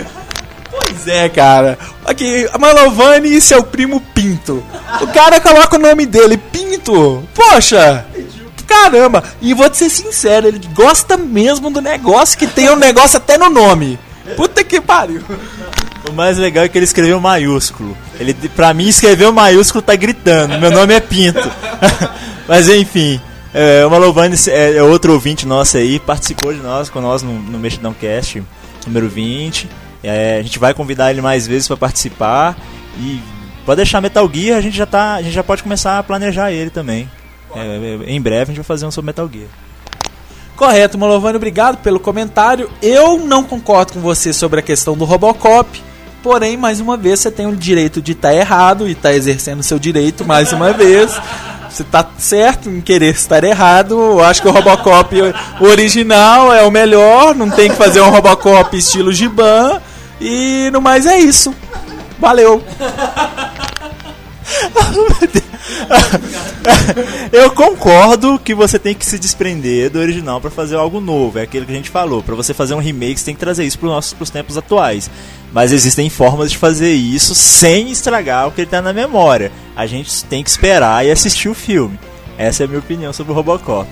S2: Pois é, cara. Aqui, a Malovani e seu primo Pinto. O cara coloca o nome dele, Pinto. Poxa, caramba. E vou te ser sincero, ele gosta mesmo do negócio que tem um negócio até no nome. Puta que pariu.
S3: O mais legal é que ele escreveu maiúsculo. Ele, pra mim, escrever maiúsculo tá gritando. Meu nome é Pinto. Mas enfim, é, o Malovani é, é outro ouvinte nosso aí, participou de nós, com nós no, no Mexidão Cast número vinte. É, a gente vai convidar ele mais vezes para participar. E pode deixar Metal Gear, a gente já, tá, a gente já pode começar a planejar ele também. É, em breve a gente vai fazer um sobre Metal Gear.
S2: Correto, Malovani, obrigado pelo comentário. Eu não concordo com você sobre a questão do Robocop. Porém, mais uma vez, você tem o direito de estar errado e está exercendo o seu direito mais uma vez. Você está certo em querer estar errado. Eu acho que o Robocop original é o melhor. Não tem que fazer um Robocop estilo Giban. E no mais é isso. Valeu.
S3: Eu concordo que você tem que se desprender do original para fazer algo novo. É aquilo que a gente falou. Para você fazer um remake, você tem que trazer isso para os tempos atuais. Mas existem formas de fazer isso sem estragar o que ele tá na memória. A gente tem que esperar e assistir o filme. Essa é a minha opinião sobre o Robocop.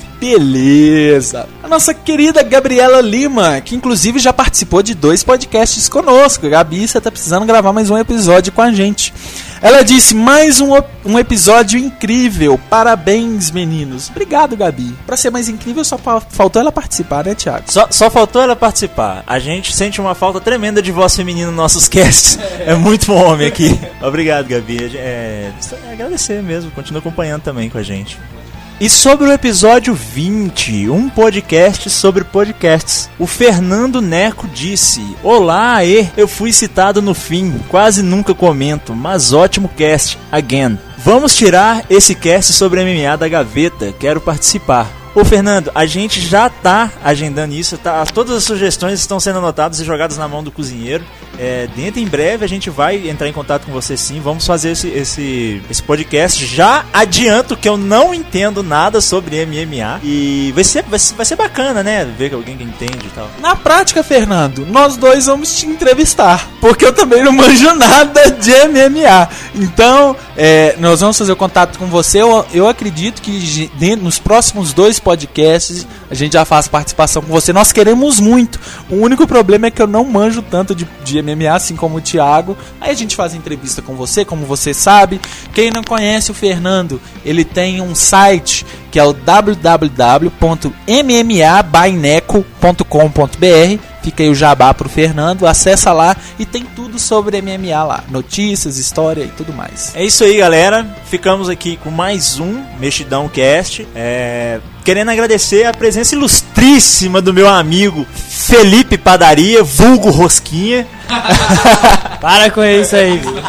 S2: Beleza. A nossa querida Gabriela Lima, que inclusive já participou de dois podcasts conosco. Gabi, você tá precisando gravar mais um episódio com a gente. Ela disse, mais um, um episódio incrível. Parabéns, meninos. Obrigado, Gabi. Pra ser mais incrível, só faltou ela participar, né, Thiago?
S3: Só, só faltou ela participar. A gente sente uma falta tremenda de voz feminina nos nossos casts. É muito homem aqui. Obrigado, Gabi. É, é agradecer mesmo. Continua acompanhando também com a gente. E sobre o episódio vinte, um podcast sobre podcasts. O Fernando Neco disse: olá, e eu fui citado no fim, quase nunca comento, mas ótimo cast, again. Vamos tirar esse cast sobre M M A da gaveta, quero participar. Ô Fernando, a gente já tá agendando isso, tá? Todas as sugestões estão sendo anotadas e jogadas na mão do cozinheiro. É, dentro em breve a gente vai entrar em contato com você sim, vamos fazer esse, esse, esse podcast. Já adianto que eu não entendo nada sobre M M A e vai ser, vai ser, vai ser bacana, né? Ver alguém que entende e tal.
S2: Na prática, Fernando, nós dois vamos te entrevistar, porque eu também não manjo nada de M M A. Então, é, nós vamos fazer o contato com você. Eu, eu acredito que dentro, nos próximos dois podcasts a gente já faz participação com você. Nós queremos muito. O único problema é que eu não manjo tanto de, de M M A, assim como o Thiago. Aí a gente faz entrevista com você, como você sabe. Quem não conhece o Fernando, ele tem um site que é o w w w ponto m m a by neco ponto com ponto b r. Fica aí o jabá pro Fernando, acessa lá e tem tudo sobre M M A lá, notícias, história e tudo mais.
S3: É isso aí, galera, ficamos aqui com mais um Mexidão Cast. É... querendo agradecer a presença ilustríssima do meu amigo Felipe Padaria, vulgo Rosquinha.
S4: Para com isso aí, viu?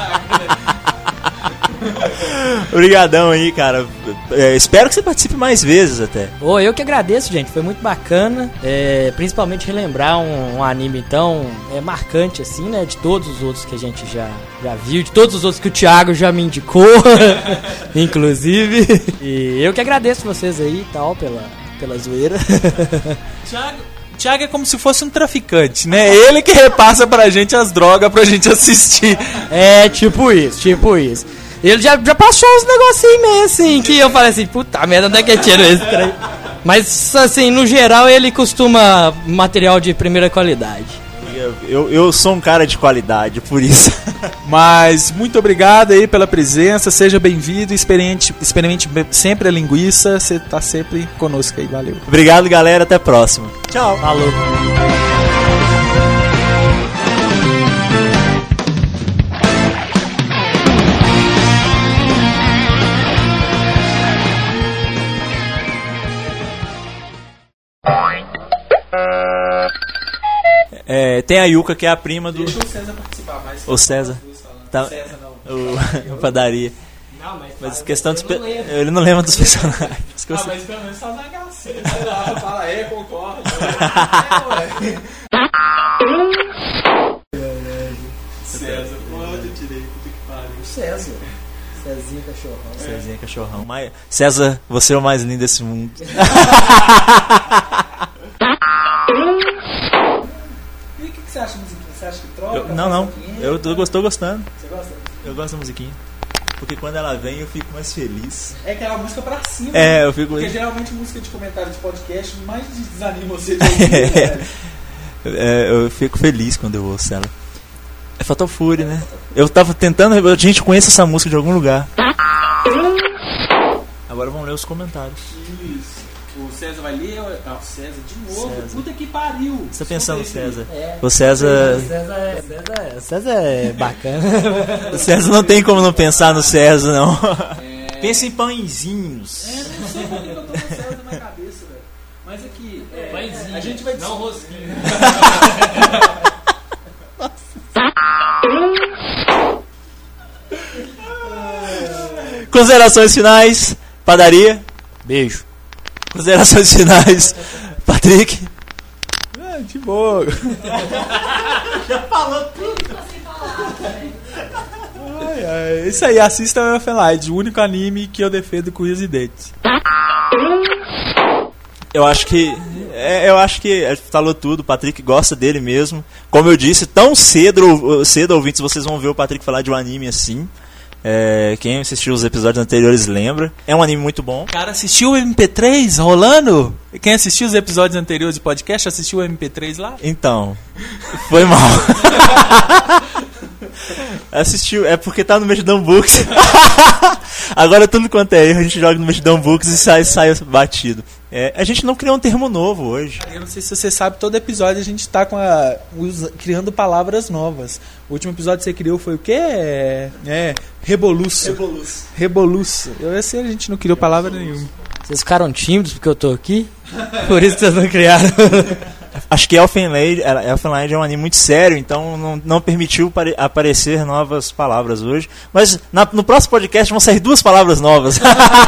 S3: Obrigadão aí, cara. É, espero que você participe mais vezes até.
S4: Pô, eu que agradeço, gente. Foi muito bacana. É, principalmente relembrar um, um anime tão é, marcante assim, né? De todos os outros que a gente já, já viu, de todos os outros que o Thiago já me indicou, inclusive. E eu que agradeço vocês aí e tal, pela, pela zoeira.
S2: Thiago, Thiago é como se fosse um traficante, né? Ele que repassa pra gente as drogas pra gente assistir.
S4: É, tipo isso, tipo isso. Ele já, já passou uns negocinhos meio assim, que eu falei assim, puta merda, onde é que é tiro esse trem? Mas, assim, no geral, ele costuma material de primeira qualidade.
S3: Eu, eu, eu sou um cara de qualidade, por isso.
S2: Mas muito obrigado aí pela presença, seja bem-vindo, experimente, experimente sempre a linguiça, você tá sempre conosco aí, valeu.
S3: Obrigado, galera, até a próxima. Tchau.
S4: Falou.
S3: É, tem a Yuka, que é a prima do...
S2: Deixa o César participar mais.
S3: O César. Tá...
S2: César não.
S3: O... o Padaria.
S4: Não, mas,
S3: Mas questão de... Não ele não lembra dos personagens.
S2: Ah, mas pelo menos faz uma gracinha. Sei lá, fala, é, concordo. César, pode, eu tirei, puta que pariu.
S4: César. Cezinha Cachorrão.
S3: Cezinha Cachorrão. Mas... César, você é o mais lindo desse mundo.
S2: E o que, que você acha da musiquinha? Você acha que troca?
S3: Eu, não, não. Eu tô, tô gostando.
S2: Você gosta?
S3: Eu gosto da musiquinha. Porque quando ela vem eu fico mais feliz.
S2: É aquela música pra cima.
S3: É, eu fico...
S2: Porque geralmente música de comentário de podcast mais desanima você de ouvir, velho.
S3: É, eu fico feliz quando eu ouço ela. É Fatal Fury, né? Eu tava tentando... A gente conhece essa música de algum lugar. Agora vamos ler os comentários.
S2: Isso. O César vai ler. Ah, o César de novo.
S3: César.
S2: Puta que pariu.
S3: Você tá pensando no César?
S4: É.
S3: O César...
S4: O César é, César é, César é bacana.
S3: O César não tem como não pensar no César, não. É... Pensa em pãezinhos.
S2: É, não sei por que eu tô com o César na cabeça, velho. Mas aqui, é,
S4: Pãezinho.
S2: a gente vai...
S4: Não rosquinho.
S3: Considerações finais, Padaria.
S4: Beijo.
S3: Considerações finais, Patrick.
S2: Ah, de boa.
S3: Já falou tudo.
S2: Ai, ai. Isso aí, assista o Elfenlight, o único anime que eu defendo com os dentes.
S3: Eu acho que... É, eu acho que falou tudo, o Patrick gosta dele mesmo. Como eu disse, tão cedo, cedo ouvintes, vocês vão ver o Patrick falar de um anime assim. É, quem assistiu os episódios anteriores lembra. É um anime muito bom.
S2: Cara, assistiu o M P três rolando? Quem assistiu os episódios anteriores do podcast assistiu o M P três lá?
S3: Então, foi mal. Assistiu, é porque tá no Mexidão Books. Agora tudo quanto é erro, a gente joga no Mexidão Books e sai, sai batido. É, a gente não criou um termo novo hoje.
S2: Eu não sei se você sabe, todo episódio a gente tá com a, usa, criando palavras novas. O último episódio que você criou foi o quê? É, é Reboluço.
S3: Reboluço.
S2: Reboluço. Eu esse a gente não criou palavra nenhuma.
S4: Vocês ficaram tímidos porque eu tô aqui? Por isso que vocês não criaram.
S3: Acho que Elfenlight, Elfenlight é um anime muito sério, então não, não permitiu pare, aparecer novas palavras hoje. Mas na, no próximo podcast vão sair duas palavras novas.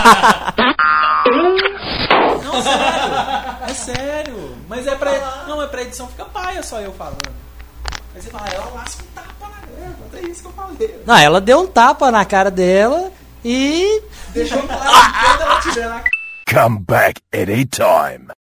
S2: Não, sério. É sério. Mas é pra... Não, é pra edição fica paia só eu falando. Aí você fala, ela lasca um tapa na cara. É isso que eu falei.
S4: Não, ela deu um tapa na cara dela e...
S2: Deixou claro que quando ela tiver na...
S5: Come back anytime.